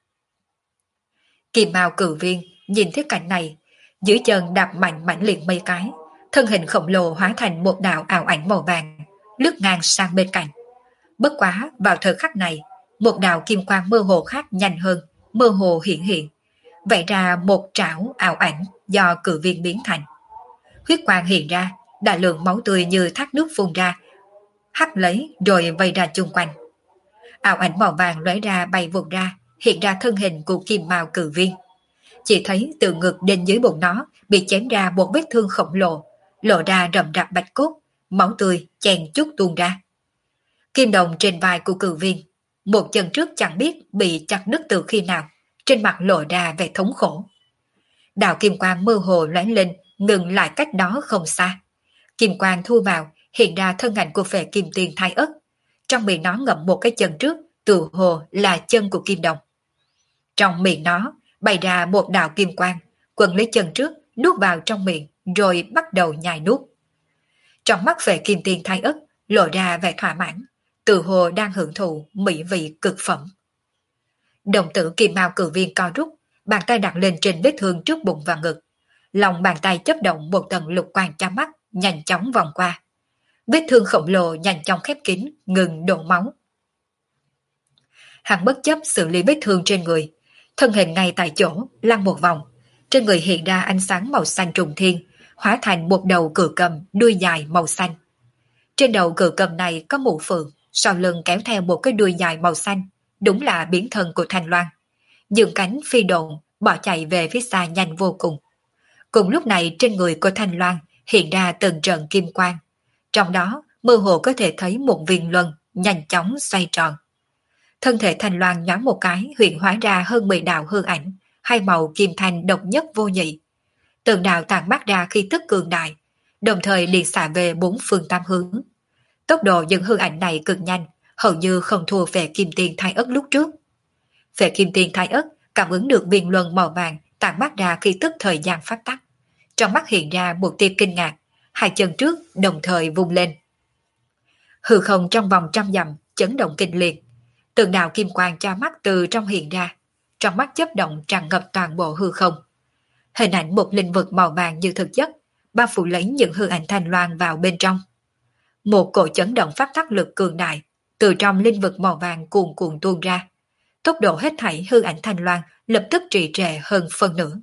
Speaker 1: Kim mao cự viên nhìn thấy cảnh này, dưới chân đạp mạnh mãnh liệt mấy cái, thân hình khổng lồ hóa thành một đạo ảo ảnh màu vàng, lướt ngang sang bên cạnh. Bất quá vào thời khắc này, một đạo kim quang mơ hồ khác nhanh hơn, mơ hồ hiện hiện, vậy ra một trảo ảo ảnh do cự viên biến thành. Huyết quang hiện ra, đại lượng máu tươi như thác nước phun ra, hắt lấy rồi vây ra chung quanh. Ảo ảnh màu vàng lóe ra bay vụt ra, hiện ra thân hình của kim mao cự viên. Chỉ thấy từ ngực đến dưới bụng nó bị chém ra một vết thương khổng lồ, lộ ra rậm rạp bạch cốt, máu tươi chen chúc tuôn ra. Kim đồng trên vai của cự viên, một chân trước chẳng biết bị chặt đứt từ khi nào, trên mặt lộ ra vẻ thống khổ. Đạo kim quang mơ hồ lóe lên, ngừng lại cách đó không xa. Kim quang thu vào, hiện ra thân ảnh của Phệ Kim Tiên Thái Ất. Trong miệng nó ngậm một cái chân trước, tự hồ là chân của kim đồng. Trong miệng nó bày ra một đạo kim quang, quần lấy chân trước, nuốt vào trong miệng, rồi bắt đầu nhai nuốt. Trong mắt Phệ Kim Tiên Thái Ất lộ ra vẻ thỏa mãn, tự hồ đang hưởng thụ mỹ vị cực phẩm. Đồng tử kim mao cự viên co rút, bàn tay đặt lên trên vết thương trước bụng và ngực. Lòng bàn tay chớp động một tầng lục quang chói mắt, nhanh chóng vòng qua. Vết thương khổng lồ nhanh chóng khép kín, ngừng đổ máu. Hắn bất chấp xử lý vết thương trên người, thân hình ngay tại chỗ lăn một vòng, trên người hiện ra ánh sáng màu xanh trùng thiên, hóa thành một đầu cự cầm đuôi dài màu xanh. Trên đầu cự cầm này có mũ phượng, sau lưng kéo theo một cái đuôi dài màu xanh, đúng là biến thân của Thanh Loan. Dương cánh phi độn, bỏ chạy về phía xa nhanh vô cùng. Cùng lúc này trên người của Thanh Loan hiện ra từng trận kim quang, trong đó mơ hồ có thể thấy một viên luân nhanh chóng xoay tròn. Thân thể Thanh Loan nhoáng một cái hiện hóa ra hơn 10 đạo hư ảnh, hai màu kim thanh độc nhất vô nhị. Từng đạo tàn mát ra khí tức cường đại, đồng thời điện xạ về bốn phương tám hướng. Tốc độ những hư ảnh này cực nhanh, hầu như không thua Phệ Kim Tiên Thái Ất lúc trước. Phệ Kim Tiên Thái Ất cảm ứng được viên luân màu vàng tàn mát ra khí tức thời gian phát tắc. Trong mắt hiện ra một tia kinh ngạc, hai chân trước đồng thời vung lên. Hư không trong vòng trăm dặm chấn động kinh liệt, từng đạo kim quang cho mắt từ trong hiện ra, trong mắt chớp động tràn ngập toàn bộ hư không. Hình ảnh một linh vực màu vàng như thực chất, bao phủ lấy những hư ảnh Thanh Loan vào bên trong. Một cỗ chấn động pháp tắc lực cường đại từ trong linh vực màu vàng cuồn cuộn tuôn ra. Tốc độ hết thảy hư ảnh Thanh Loan lập tức trì trệ hơn phân nửa.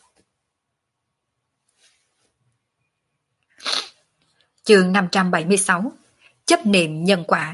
Speaker 1: Chương 576: Chấp niệm nhân quả.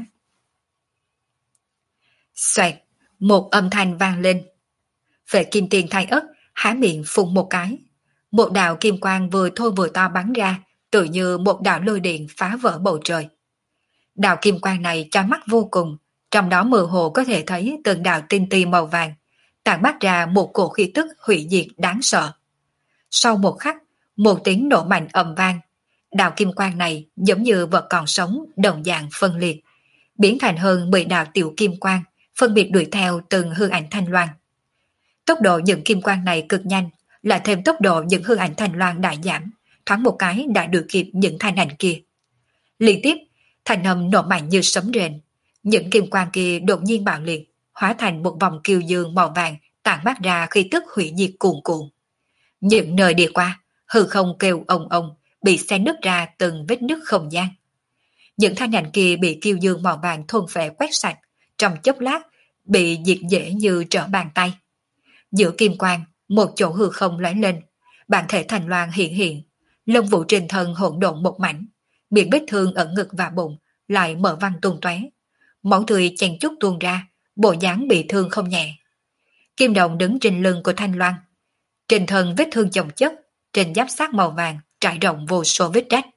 Speaker 1: Xoẹt, một âm thanh vang lên. Phệ Kim Tiên Thái Ất há miệng phun một cái. Một đạo kim quang vừa thô vừa to bắn ra, tự như một đạo lôi điện phá vỡ bầu trời. Đạo kim quang này chói mắt vô cùng, trong đó mơ hồ có thể thấy từng đạo tinh ti màu vàng, tản mát ra một cổ khí tức hủy diệt đáng sợ. Sau một khắc, một tiếng nổ mạnh ầm vang, đạo kim quang này giống như vật còn sống đồng dạng phân liệt, biến thành hơn 10 đạo tiểu kim quang, phân biệt đuổi theo từng hư ảnh Thanh Loan. Tốc độ những kim quang này cực nhanh, lại thêm tốc độ những hư ảnh Thanh Loan đại giảm, thoáng một cái đã đuổi kịp những thanh ảnh kia. Liên tiếp, thanh âm nổ mạnh như sấm rền, những kim quang kia đột nhiên bạo liệt, hóa thành một vòng kiều dương màu vàng tản mát ra khí tức hủy diệt cuồn cuộn. Những nơi đi qua, hư không kêu ong ong, bị xé nứt ra từng vết nứt không gian. Những thanh ảnh kia bị kiều dương màu vàng thôn phệ quét sạch, trong chốc lát bị diệt dễ như trở bàn tay. Giữa kim quang, một chỗ hư không lóe lên, bản thể Thanh Loan hiện hiện, lông vũ trên thân hỗn độn một mảnh, miệng vết thương ở ngực và bụng lại mở văng tung tóe, máu tươi chen chúc tuôn ra, bộ dáng bị thương không nhẹ. Kim đồng đứng trên lưng của Thanh Loan, trên thân vết thương chồng chất, trên giáp xác màu vàng trải rộng vô số vết rách.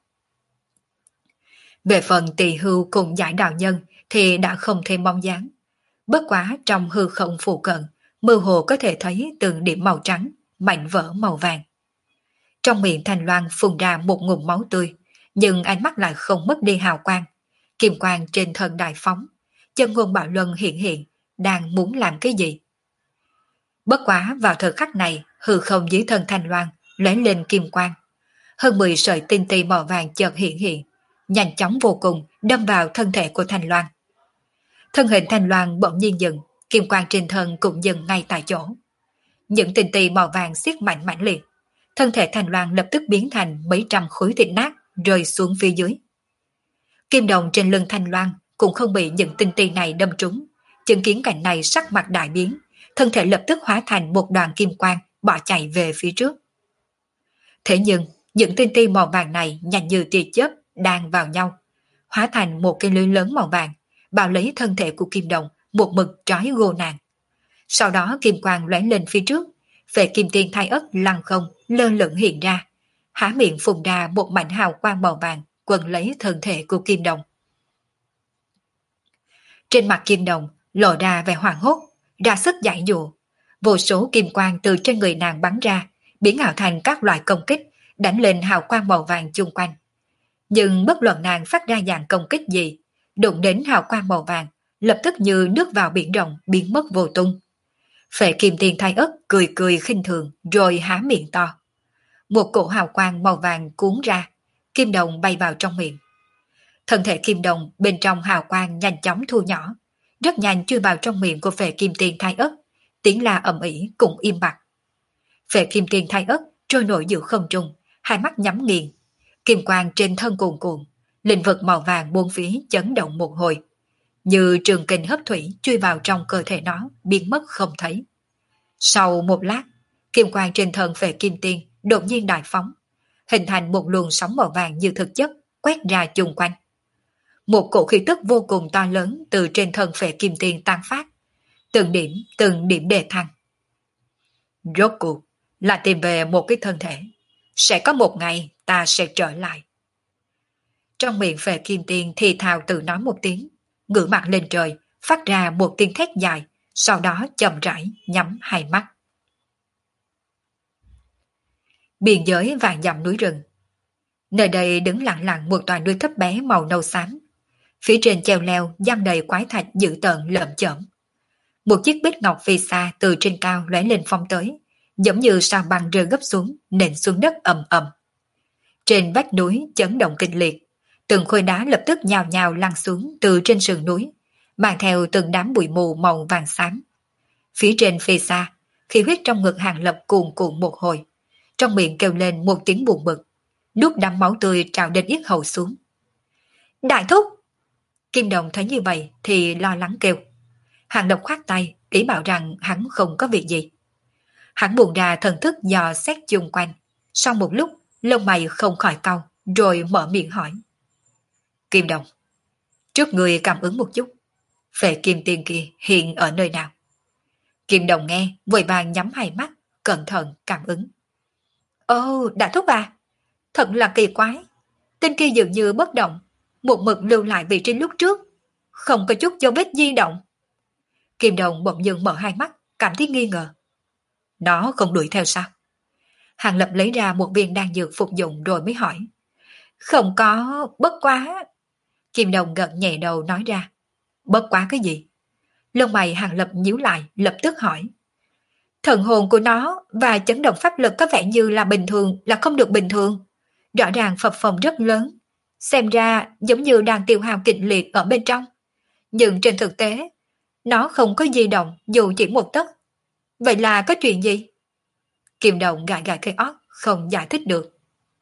Speaker 1: Về phần Tỳ Hưu cùng Giải Đạo Nhân thì đã không thêm bóng dáng, bất quá trong hư không phụ cận, mơ hồ có thể thấy từng điểm màu trắng, mảnh vỡ màu vàng. Trong miệng Thanh Loan phun ra một ngụm máu tươi, nhưng ánh mắt lại không mất đi hào quang. Kim quang trên thân đại phóng, chân ngôn Bảo Luân hiện hiện, đang muốn làm cái gì. Bất quá vào thời khắc này, hư không dưới thân Thanh Loan lóe lên kim quang. Hơn 10 sợi tinh ti màu vàng chợt hiện hiện, nhanh chóng vô cùng đâm vào thân thể của Thanh Loan. Thân hình Thanh Loan bỗng nhiên dừng, kim quang trên thân cũng dừng ngay tại chỗ. Những tinh ti màu vàng siết mạnh mãnh liệt, thân thể Thanh Loan lập tức biến thành mấy trăm khối thịt nát rơi xuống phía dưới. Kim đồng trên lưng Thanh Loan cũng không bị những tinh ti này đâm trúng, chứng kiến cảnh này sắc mặt đại biến, thân thể lập tức hóa thành một đoàn kim quang bỏ chạy về phía trước. Thế nhưng, những tinh ti màu vàng này nhanh như tia chớp đang vào nhau, hóa thành một cái lưới lớn màu vàng, bao lấy thân thể của Kim Đồng, một mực trói gô nàng. Sau đó kim quang lóe lên phía trước, về kim tiên thai ất lăng không lơ lửng hiện ra, há miệng phun ra một mảnh hào quang màu vàng quấn lấy thân thể của Kim Đồng. Trên mặt Kim Đồng lộ ra vẻ hoảng hốt, ra sức giải dụ. Vô số kim quang từ trên người nàng bắn ra, biến ảo thành các loại công kích, đánh lên hào quang màu vàng chung quanh. Nhưng bất luận nàng phát ra dạng công kích gì, đụng đến hào quang màu vàng, lập tức như nước vào biển rộng biến mất vô tung. Phệ kim tiền thai ất cười cười khinh thường rồi há miệng to. Một cổ hào quang màu vàng cuốn ra, Kim Đồng bay vào trong miệng. Thân thể Kim Đồng bên trong hào quang nhanh chóng thu nhỏ, rất nhanh chui vào trong miệng của Phệ kim tiền thai ất, tiếng la ầm ĩ cũng im bặt. Phệ kim tiền thai ất trôi nổi giữa không trung, hai mắt nhắm nghiền, kim quang trên thân cuồn cuộn, lĩnh vực màu vàng bốn phía chấn động một hồi, như trường kình hấp thủy chui vào trong cơ thể nó, biến mất không thấy. Sau một lát, kim quang trên thân Phệ kim tiên đột nhiên đại phóng, hình thành một luồng sóng màu vàng như thực chất quét ra chung quanh. Một cổ khí tức vô cùng to lớn từ trên thân Phệ kim tiên tan phát, từng điểm đề thăng. Rốt cuộc là tìm về một cái thân thể, sẽ có một ngày ta sẽ trở lại. Trong miệng Phệ kim tiên thì thào tự nói một tiếng, ngửa mặt lên trời, phát ra một tiếng thét dài, sau đó chậm rãi nhắm hai mắt. Biên giới vàng dặm núi rừng. Nơi đây đứng lặng lặng một tòa núi thấp bé màu nâu xám. Phía trên treo leo giăng đầy quái thạch dữ tợn lởm chởm. Một chiếc bích ngọc phi xa từ trên cao lóe lên phong tới, giống như sao băng rơi gấp xuống, nện xuống đất ầm ầm. Trên vách núi chấn động kịch liệt, từng khối đá lập tức nhào nhào lăn xuống từ trên sườn núi, mang theo từng đám bụi mù màu vàng xám. Phía trên phi xa, khí huyết trong ngực Hàng Lập cuồn cuộn một hồi, trong miệng kêu lên một tiếng buồn bực, nuốt đám máu tươi trào đến yết hầu xuống. Đại thúc! Kim Đồng thấy như vậy thì lo lắng kêu. Hàng Lập khoát tay, ý bảo rằng hắn không có việc gì. Hắn buông ra thần thức dò xét chung quanh, sau một lúc lông mày không khỏi cau, rồi mở miệng hỏi. Kim Đồng, trước người cảm ứng một chút, Phệ kim tiên kia hiện ở nơi nào? Kim Đồng nghe, vội vàng nhắm hai mắt, cẩn thận cảm ứng. Ồ, Đại thúc à, thật là kỳ quái. Tên kia dường như bất động, một mực lưu lại vị trí lúc trước, không có chút dấu vết di động. Kim Đồng bỗng dưng mở hai mắt, cảm thấy nghi ngờ. Nó không đuổi theo sao? Hàng Lập lấy ra một viên đan dược phục dụng rồi mới hỏi. Không có, bất quá. Kim Đồng gật nhẹ đầu nói ra. Bất quá cái gì? Lông mày Hàng Lập nhíu lại, lập tức hỏi. Thần hồn của nó và chấn động pháp lực có vẻ như là bình thường, là không được bình thường. Rõ ràng phập phồng rất lớn. Xem ra giống như đang tiêu hao kịch liệt ở bên trong. Nhưng trên thực tế, nó không có di động dù chỉ một tấc. Vậy là có chuyện gì? Kim Đồng gãi gãi cây óc, không giải thích được.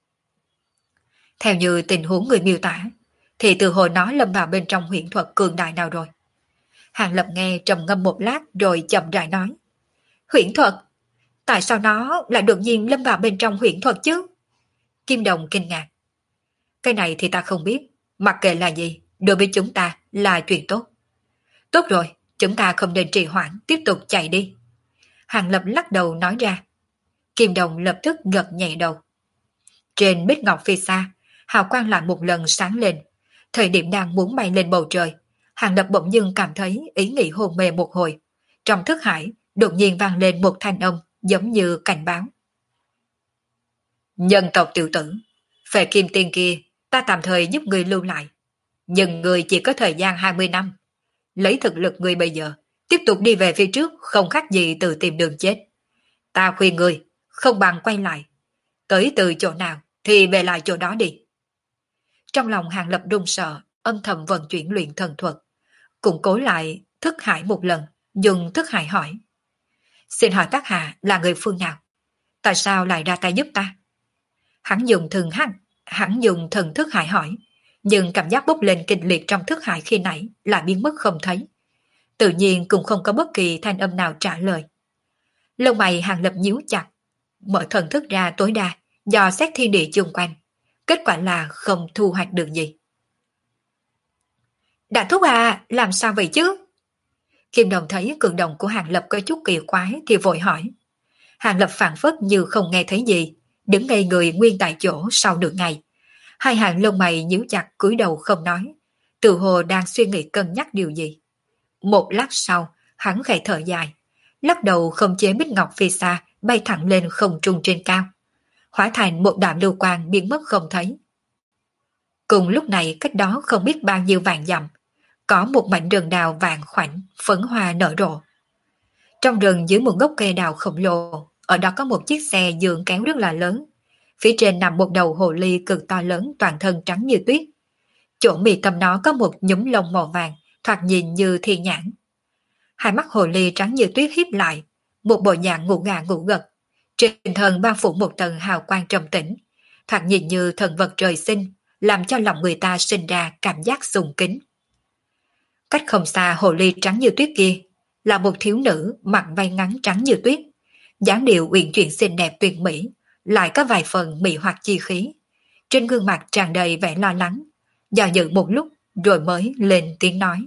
Speaker 1: Theo như tình huống người miêu tả, thì từ hồi nó lâm vào bên trong huyễn thuật cường đại nào rồi. Hàng Lập nghe trầm ngâm một lát rồi chậm rãi nói. Huyễn thuật? Tại sao nó lại đột nhiên lâm vào bên trong huyễn thuật chứ? Kim Đồng kinh ngạc. Cái này thì ta không biết, mặc kệ là gì, đối với chúng ta là chuyện tốt. Tốt rồi, chúng ta không nên trì hoãn, tiếp tục chạy đi. Hàng Lập lắc đầu nói ra. Kim Đồng lập tức gật nhẹ đầu. Trên bích ngọc phi xa, hào quang lại một lần sáng lên. Thời điểm đang muốn bay lên bầu trời, Hàng Lập bỗng dưng cảm thấy ý nghĩ hôn mê một hồi. Trong thức hải, đột nhiên vang lên một thanh âm giống như cảnh báo. Nhân tộc tiểu tử, Phệ kim tiên kia, ta tạm thời giúp người lưu lại. Nhưng người chỉ có thời gian 20 năm. Lấy thực lực người bây giờ, tiếp tục đi về phía trước không khác gì từ tìm đường chết. Ta khuyên người, không bằng quay lại. Tới từ chỗ nào thì về lại chỗ đó đi. Trong lòng Hàng Lập run sợ, âm thầm vận chuyển luyện thần thuật. Củng cố lại thức hải một lần, dùng thức hải hỏi. Xin hỏi các hạ là người phương nào? Tại sao lại ra tay giúp ta? Hắn dùng thần thức hải hỏi, nhưng cảm giác bốc lên kịch liệt trong thức hải khi nãy lại biến mất không thấy. tự nhiên cũng không có bất kỳ thanh âm nào trả lời. Lông mày Hàng Lập nhíu chặt, mở thần thức ra tối đa, dò xét thiên địa chung quanh. Kết quả là không thu hoạch được gì. Đại thúc à, làm sao vậy chứ? Kim Đồng thấy cử động của Hàng Lập có chút kỳ quái thì vội hỏi. Hàng Lập phảng phất như không nghe thấy gì, đứng ngây người nguyên tại chỗ sau nửa ngày. Hai hàng lông mày nhíu chặt cúi đầu không nói, tự hồ đang suy nghĩ cân nhắc điều gì. Một lát sau, hắn khẽ thở dài, lắc đầu không chế bích ngọc phía xa bay thẳng lên không trung trên cao, hóa thành một đạo lưu quang biến mất không thấy. Cùng lúc này cách đó không biết bao nhiêu vạn dặm, có một mảnh rừng đào vàng khoảnh, phấn hoa nở rộ. Trong rừng dưới một gốc cây đào khổng lồ, ở đó có một chiếc xe dường kéo rất là lớn. Phía trên nằm một đầu hồ ly cực to lớn toàn thân trắng như tuyết. Chỗ mi tâm nó có một nhúm lông màu vàng, thoạt nhìn như thiên nhãn. Hai mắt hồ ly trắng như tuyết híp lại, một bộ dạng ngủ ngà ngủ gật. Trên thân bao phủ một tầng hào quang trầm tĩnh, thoạt nhìn như thần vật trời sinh, làm cho lòng người ta sinh ra cảm giác sùng kính. Cách không xa hồ ly trắng như tuyết kia là một thiếu nữ mặc váy ngắn trắng như tuyết, dáng điệu uyển chuyển xinh đẹp tuyệt mỹ, lại có vài phần mị hoặc chi khí. Trên gương mặt tràn đầy vẻ lo lắng, do dự một lúc rồi mới lên tiếng nói.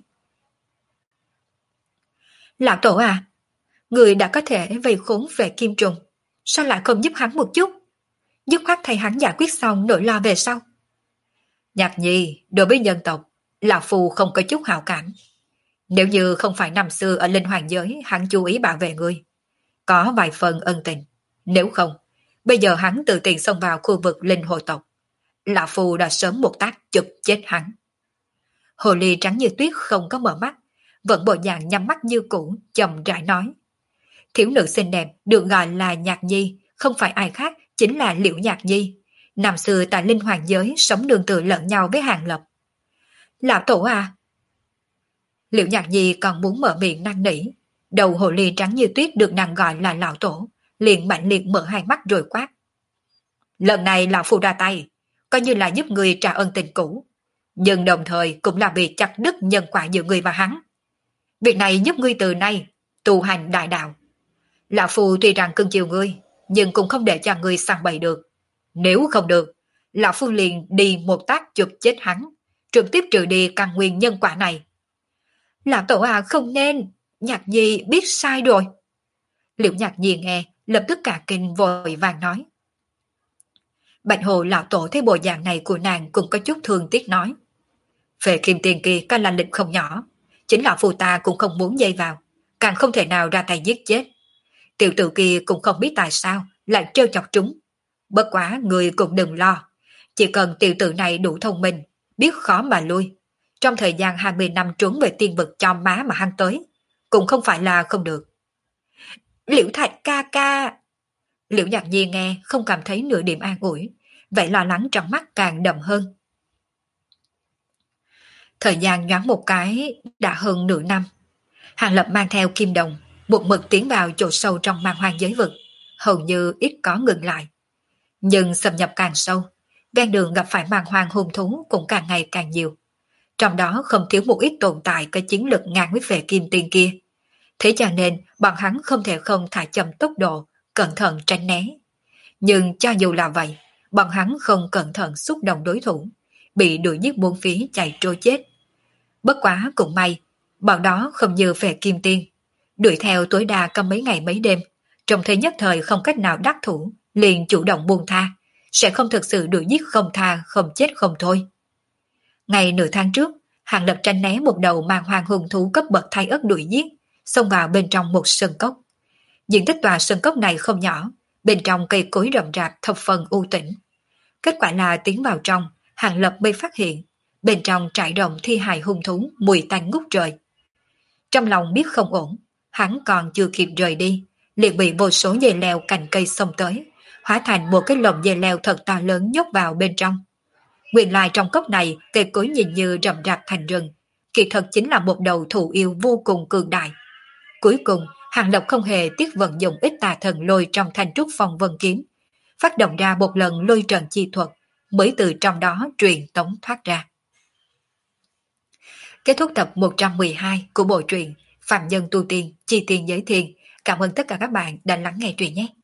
Speaker 1: Lão tổ à, người đã có thể vây khốn về kim trùng, sao lại không giúp hắn một chút? Dứt khoát thay hắn giải quyết xong nỗi lo về sau. Nhạc Nhi, đối với nhân tộc, lão phù không có chút hảo cảm. Nếu như không phải năm xưa ở linh hoàng giới hắn chú ý bảo vệ ngươi, có vài phần ân tình. Nếu không, bây giờ hắn tự tiện xông vào khu vực linh hồ tộc, lão phù đã sớm một tác chụp chết hắn. Hồ ly trắng như tuyết không có mở mắt, vẫn bộ dạng nhắm mắt như cũ, chậm rãi nói. Thiếu nữ xinh đẹp được gọi là Nhạc Nhi, không phải ai khác, chính là Liễu Nhạc Nhi. Năm xưa tại linh hoàng giới sống nương tựa lẫn nhau với Hàng Lập. Lão tổ à! Liễu Nhạc Nhi còn muốn mở miệng năn nỉ. Đầu hồ ly trắng như tuyết được nàng gọi là lão tổ, liền mạnh liệt mở hai mắt rồi quát. Lần này lão phu ra tay, coi như là giúp người trả ơn tình cũ, nhưng đồng thời cũng là vì chặt đứt nhân quả giữa người và hắn. Việc này giúp ngươi từ nay tu hành đại đạo. Lão phu tuy rằng cưng chiều ngươi, nhưng cũng không để cho ngươi sang bậy được. Nếu không được, lão phu liền đi một tác chụp chết hắn, trực tiếp trừ đi căn nguyên nhân quả này. Lão tổ à, không nên, Nhạc Nhi biết sai rồi. Liễu Nhạc Nhi nghe, lập tức cả kinh vội vàng nói. Bạch Hồ lão tổ thấy bộ dạng này của nàng cũng có chút thương tiếc nói. Về Kim Tiền kia có là lịch không nhỏ, chính lão phù ta cũng không muốn dây vào, càng không thể nào ra tay giết chết. Tiểu tử kia cũng không biết tại sao lại trêu chọc chúng. Bất quá người cũng đừng lo, chỉ cần tiểu tử này đủ thông minh, biết khó mà lui. Trong thời gian 20 năm trốn về tiên vực cho má mà hắn tới, cũng không phải là không được. Liễu Thạch ca ca. Liễu Nhạc Nhi nghe không cảm thấy nửa điểm an ủi, vậy lo lắng trong mắt càng đậm hơn. Thời gian nhoáng một cái đã hơn nửa năm. Hàng Lập mang theo Kim Đồng, một mực tiến vào chỗ sâu trong man hoang giới vực, hầu như ít có ngừng lại. Nhưng xâm nhập càng sâu, ven đường gặp phải man hoang hung thú cũng càng ngày càng nhiều. Trong đó không thiếu một ít tồn tại có chiến lực ngang với về Kim Tiên kia. Thế cho nên bọn hắn không thể không thả chậm tốc độ, cẩn thận tránh né. Nhưng cho dù là vậy, bọn hắn không cẩn thận xúc động đối thủ, bị đuổi giết bốn phía chạy trôi chết. Bất quá cũng may, bọn đó không như về Kim Tiên, đuổi theo tối đa có mấy ngày mấy đêm, trong thế nhất thời không cách nào đắc thủ, liền chủ động buông tha, sẽ không thực sự đuổi giết không tha, không chết không thôi. Ngày nửa tháng trước, Hàng Lập tranh né một đầu mang hoàng hùng thú cấp bậc thay ớt đuổi giết, xông vào bên trong một sân cốc. Diện tích tòa sân cốc này không nhỏ, bên trong cây cối rậm rạp thập phần u tĩnh. Kết quả là tiến vào trong, Hàng Lập mới phát hiện, bên trong trải rộng thi hài hung thú mùi tanh ngút trời. Trong lòng biết không ổn, hắn còn chưa kịp rời đi, liền bị vô số dây leo cành cây xông tới, hóa thành một cái lồng dây leo thật to lớn nhốt vào bên trong. Nguyên lai trong cốc này, cây cối nhìn như rậm rạp thành rừng, kỳ thật chính là một đầu thụ yêu vô cùng cường đại. Cuối cùng, Hàng Lập không hề tiếc vận dụng ít tà thần lôi trong thanh trúc phong vân kiếm, phát động ra một lần lôi trần chi thuật, mới từ trong đó truyền tống thoát ra. Kết thúc tập 112 của bộ truyện Phạm nhân tu tiên, chi tiền giới thiền. Cảm ơn tất cả các bạn đã lắng nghe truyện nhé.